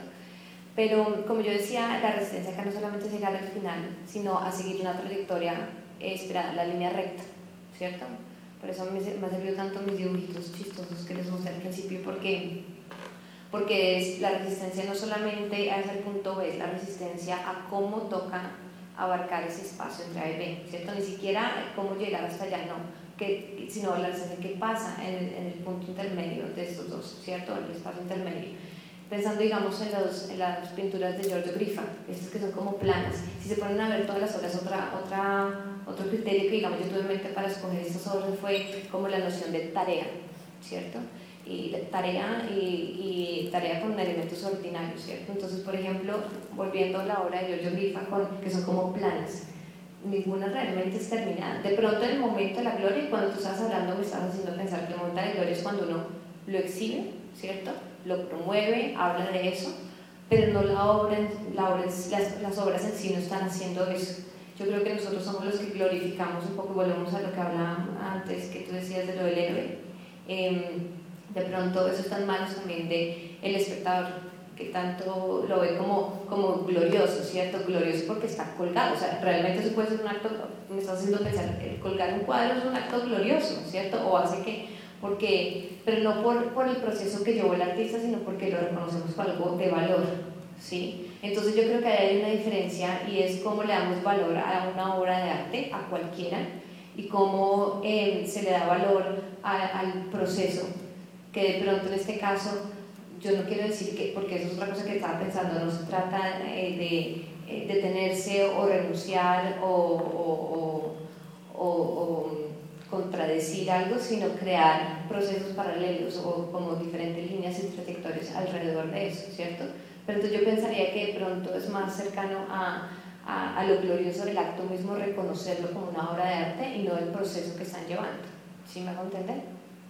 Pero como yo decía, la resistencia acá no solamente es llegar al final, sino a seguir una trayectoria esperada, la línea recta, ¿cierto? Por eso me, me ha servido tanto mis dibujitos chistosos que les mostré al principio, porque... porque es la resistencia no solamente a ese punto B, es la resistencia a cómo toca abarcar ese espacio entre A y B, ¿cierto? Ni siquiera cómo llegar hasta allá, no, que, sino la resistencia que pasa en el, en el punto intermedio de estos dos, ¿cierto? El espacio intermedio. Pensando, digamos, en, los, en las pinturas de Giorgio Griffa, estas que son como planas, si se ponen a ver todas las obras, otra, otra, otro criterio que, digamos, yo tuve en mente para escoger estas obras fue como la noción de tarea, ¿cierto? Y tarea y, y tarea con elementos ordinarios, ¿cierto? Entonces, por ejemplo, volviendo a la obra de Giorgio Griffa, con, que son como planas, ninguna realmente es terminada. De pronto, en el momento de la gloria, cuando tú estás hablando, me estás haciendo pensar que el momento de la gloria es cuando uno lo exhibe, ¿cierto? Lo promueve, habla de eso, pero no la obra, la obra las, las obras en sí no están haciendo eso. Yo creo que nosotros somos los que glorificamos un poco, volvemos a lo que hablaba antes, que tú decías de lo del héroe. Eh, de pronto eso está en manos también del espectador, qué tanto lo ve como, como glorioso, ¿cierto? Glorioso porque está colgado, o sea, realmente eso puede ser un acto, me está haciendo pensar, el colgar un cuadro es un acto glorioso, ¿cierto? O hace que, porque, pero no por, por el proceso que llevó el artista, sino porque lo reconocemos como algo de valor, ¿sí? Entonces yo creo que ahí hay una diferencia y es cómo le damos valor a una obra de arte, a cualquiera, y cómo eh, se le da valor a, al proceso, que de pronto en este caso, yo no quiero decir que, porque eso es otra cosa que estaba pensando, no se trata eh, de eh, detenerse o renunciar o, o, o, o, o contradecir algo, sino crear procesos paralelos o como diferentes líneas y trayectorias alrededor de eso, ¿cierto? Pero entonces yo pensaría que de pronto es más cercano a, a, a lo glorioso del acto mismo, reconocerlo como una obra de arte y no el proceso que están llevando. ¿Sí me hago entender?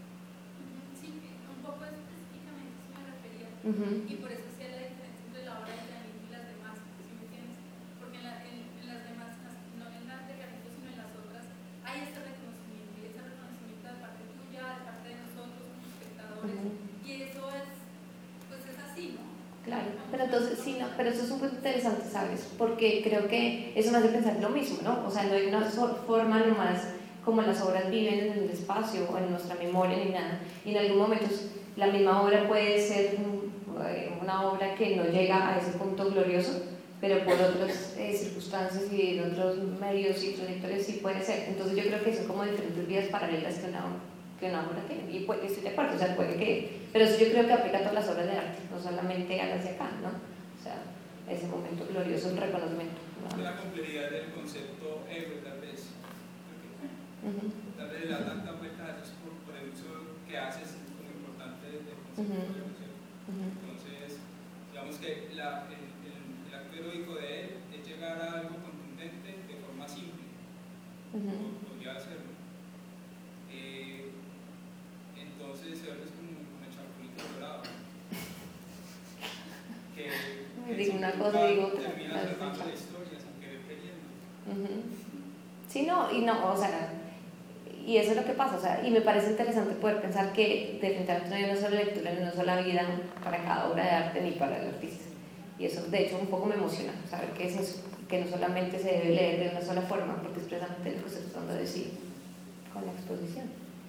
Sí, un poco específicamente eso me refería. Uh-huh. Y por eso hacía la diferencia entre la obra de Yanit y las demás, ¿sí me entiendes? Porque en, la, en, en las demás, no en la de Yanit, sino en las otras, hay ese reconocimiento, y ese reconocimiento de parte tuya, de parte de nosotros como espectadores, uh-huh. Y eso es, pues es así, ¿no? Claro, pero entonces sí, no, pero eso es un punto interesante, ¿sabes? Porque creo que eso me hace pensar lo mismo, ¿no? O sea, no hay una forma nomás como las obras viven en el espacio o en nuestra memoria ni nada. Y en algún momento la misma obra puede ser una obra que no llega a ese punto glorioso, pero por otras eh, circunstancias y en otros medios y trayectorias sí puede ser. Entonces yo creo que son como diferentes vías paralelas que una obra. que una obra tiene, y pues, estoy de acuerdo, o sea, puede que, pero eso yo creo que aplica a todas las obras de arte, no solamente a las de acá, ¿no? O sea, ese momento glorioso, el reconocimiento, ¿no? La complejidad del concepto héroe, tal vez, uh-huh. Tal vez la tanta vuelta a eso por, por el uso que haces como importante del concepto héroe, uh-huh. Uh-huh. Entonces, digamos que la, el, el, el acto heroico de él es llegar a algo contundente de forma simple, uh-huh. Podría hacerlo. Eh, entonces se ve como un chapulito dorado que, que digo una cosa y digo otra, termina salvando la historia sin querer queriendo. Uh-huh. Sí, no, y no, o sea, y eso es lo que pasa, o sea, y me parece interesante poder pensar que definitivamente no hay una sola lectura ni una sola vida para cada obra de arte ni para el artista, y eso de hecho un poco me emociona, saber que es eso, que no solamente se debe leer de una sola forma, porque es precisamente lo que estoy tratando de decir con la exposición.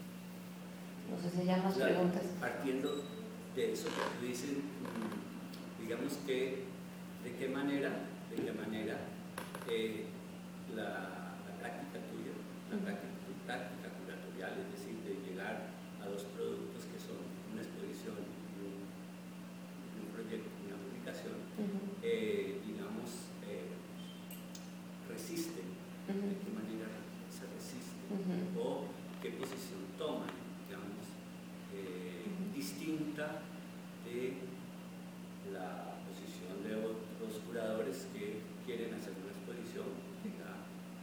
No sé si hay más claro, preguntas. Partiendo de eso que tú dices, digamos que de qué manera, de qué manera eh, la, la práctica tuya, la práctica, tu práctica curatorial, es decir, de llegar a dos productos que son una exposición y un, un proyecto, una publicación, uh-huh. eh, digamos, eh, resisten, uh-huh. de qué manera se resisten, uh-huh. o qué posición toman, digamos, eh, uh-huh. distinta de la posición de otros curadores que quieren hacer una exposición que tenga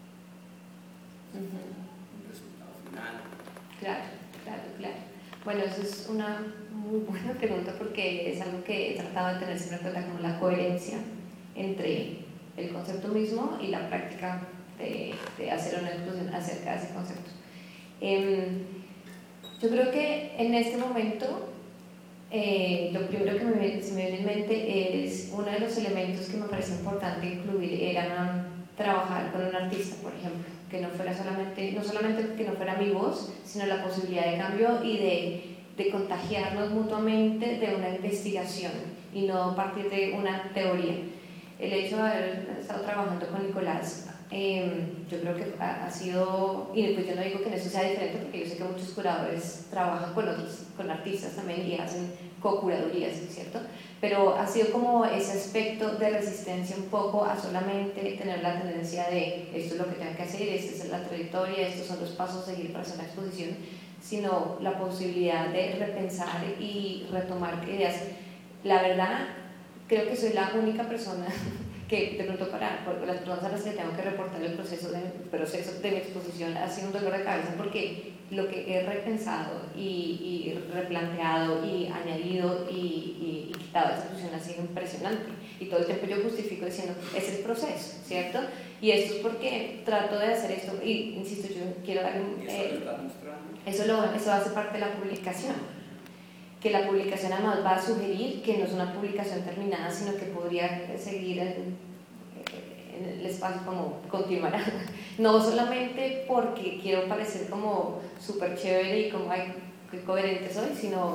uh-huh. un resultado final. Claro, claro, claro. Bueno, eso es una muy buena pregunta porque es algo que he tratado de tener siempre en cuenta, como la coherencia entre el concepto mismo y la práctica de, de hacer una exposición acerca de ese concepto. Eh, yo creo que en este momento eh, lo primero que me, se me viene en mente es uno de los elementos que me parece importante incluir era trabajar con un artista, por ejemplo, que no fuera solamente, no solamente que no fuera mi voz, sino la posibilidad de cambio y de, de contagiarnos mutuamente de una investigación y no partir de una teoría. El hecho de haber estado trabajando con Nicolás, eh, yo creo que ha, ha sido, y pues yo no digo que en eso sea diferente, porque yo sé que muchos curadores trabajan con otros, con artistas también y hacen co-curadurías, ¿cierto? Pero ha sido como ese aspecto de resistencia un poco a solamente tener la tendencia de esto es lo que tengo que hacer, esta es la trayectoria, estos son los pasos a seguir para hacer la exposición, sino la posibilidad de repensar y retomar ideas. La verdad, creo que soy la única persona que de pronto para por las personas a las que tengo que reportar el proceso de, proceso de mi exposición ha sido un dolor de cabeza porque lo que he repensado y, y replanteado y añadido y, y, y quitado de esa exposición ha sido impresionante y todo el tiempo yo justifico diciendo es el proceso, ¿cierto? Y esto es porque trato de hacer esto y insisto, yo quiero dar un, ¿Y eso eh, lo está mostrando? eso, lo, eso hace parte de la publicación. que la publicación además va a sugerir que no es una publicación terminada, sino que podría seguir en, en el espacio como continuará. No solamente porque quiero parecer como súper chévere y como ay, qué coherente soy, sino,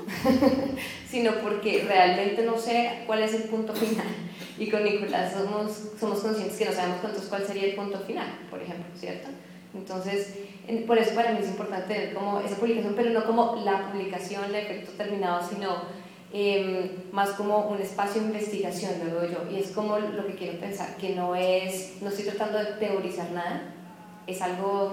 sino porque realmente no sé cuál es el punto final. Y con Nicolás somos, somos conscientes que no sabemos entonces cuál sería el punto final, por ejemplo, ¿cierto? Entonces, por eso para mí es importante tener como esa publicación, pero no como la publicación, el efecto terminado, sino eh, más como un espacio de investigación, lo veo yo. Y es como lo que quiero pensar, que no es, no estoy tratando de teorizar nada, es algo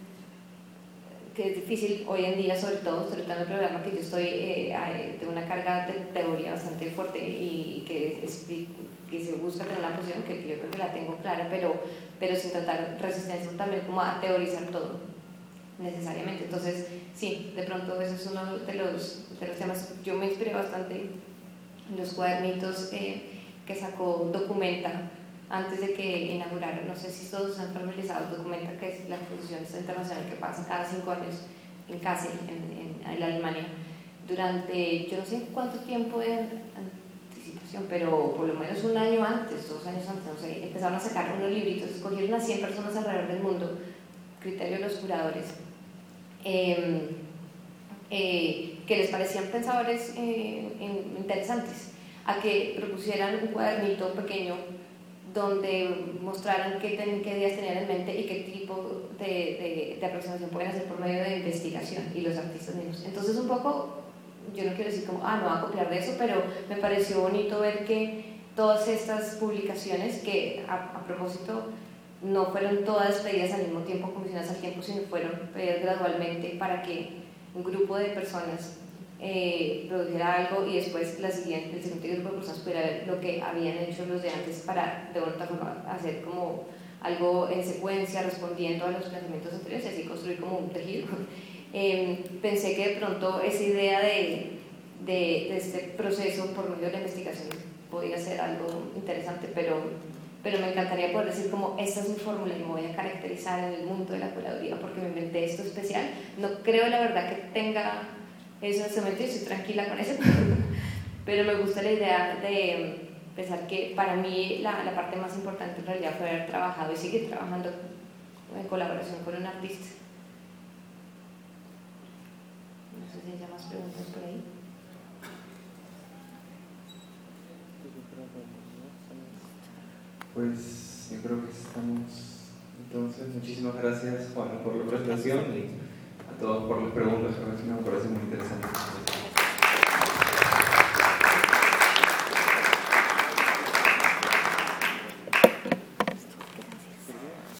que es difícil hoy en día, sobre todo, sobre todo en el programa que yo estoy, eh, de una carga de teoría bastante fuerte y que, es, que se busca tener una posición que yo creo que la tengo clara, pero, pero sin tratar resistencia también como a teorizar todo, necesariamente. Entonces, sí, de pronto ese es uno de los, de los temas. Yo me inspiré bastante en los cuadernitos eh, que sacó Documenta antes de que inaugurara, no sé si todos han familiarizado, Documenta, que es la exposición internacional que pasa cada cinco años en Kassel, en, en, en Alemania, durante yo no sé cuánto tiempo de anticipación, pero por lo menos un año antes, dos años antes, no sé, empezaron a sacar unos libritos, escogieron a cien personas alrededor del mundo, criterio de los curadores, eh, eh, que les parecían pensadores eh, interesantes, a que propusieran un cuadernito pequeño donde mostraran qué, ten, qué ideas tenían en mente y qué tipo de, de, de aproximación pueden hacer por medio de investigación, y los artistas mismos. Entonces un poco, yo no quiero decir como, ah, no va a copiar de eso, pero me pareció bonito ver que todas estas publicaciones, que a, a propósito no fueron todas pedidas al mismo tiempo, comisionadas al tiempo, sino fueron pedidas gradualmente para que un grupo de personas Eh, produjera algo y después la siguiente, el siguiente grupo de personas pudiera ver lo que habían hecho los de antes para de otra forma hacer como algo en secuencia respondiendo a los planteamientos anteriores y así construir como un tejido. Eh, pensé que de pronto esa idea de, de, de este proceso por medio de la investigación podía ser algo interesante, pero, pero me encantaría poder decir como esta es mi fórmula y me voy a caracterizar en el mundo de la curaduría porque me inventé esto especial. No creo la verdad que tenga eso en este momento y estoy tranquila con eso, pero me gusta la idea de pensar que para mí la, la parte más importante en realidad fue haber trabajado y seguir trabajando en colaboración con un artista. No sé si hay más preguntas por ahí. Pues yo creo que estamos. Entonces, muchísimas gracias, Juan, por la presentación y a todos por las preguntas, que me parece muy interesante.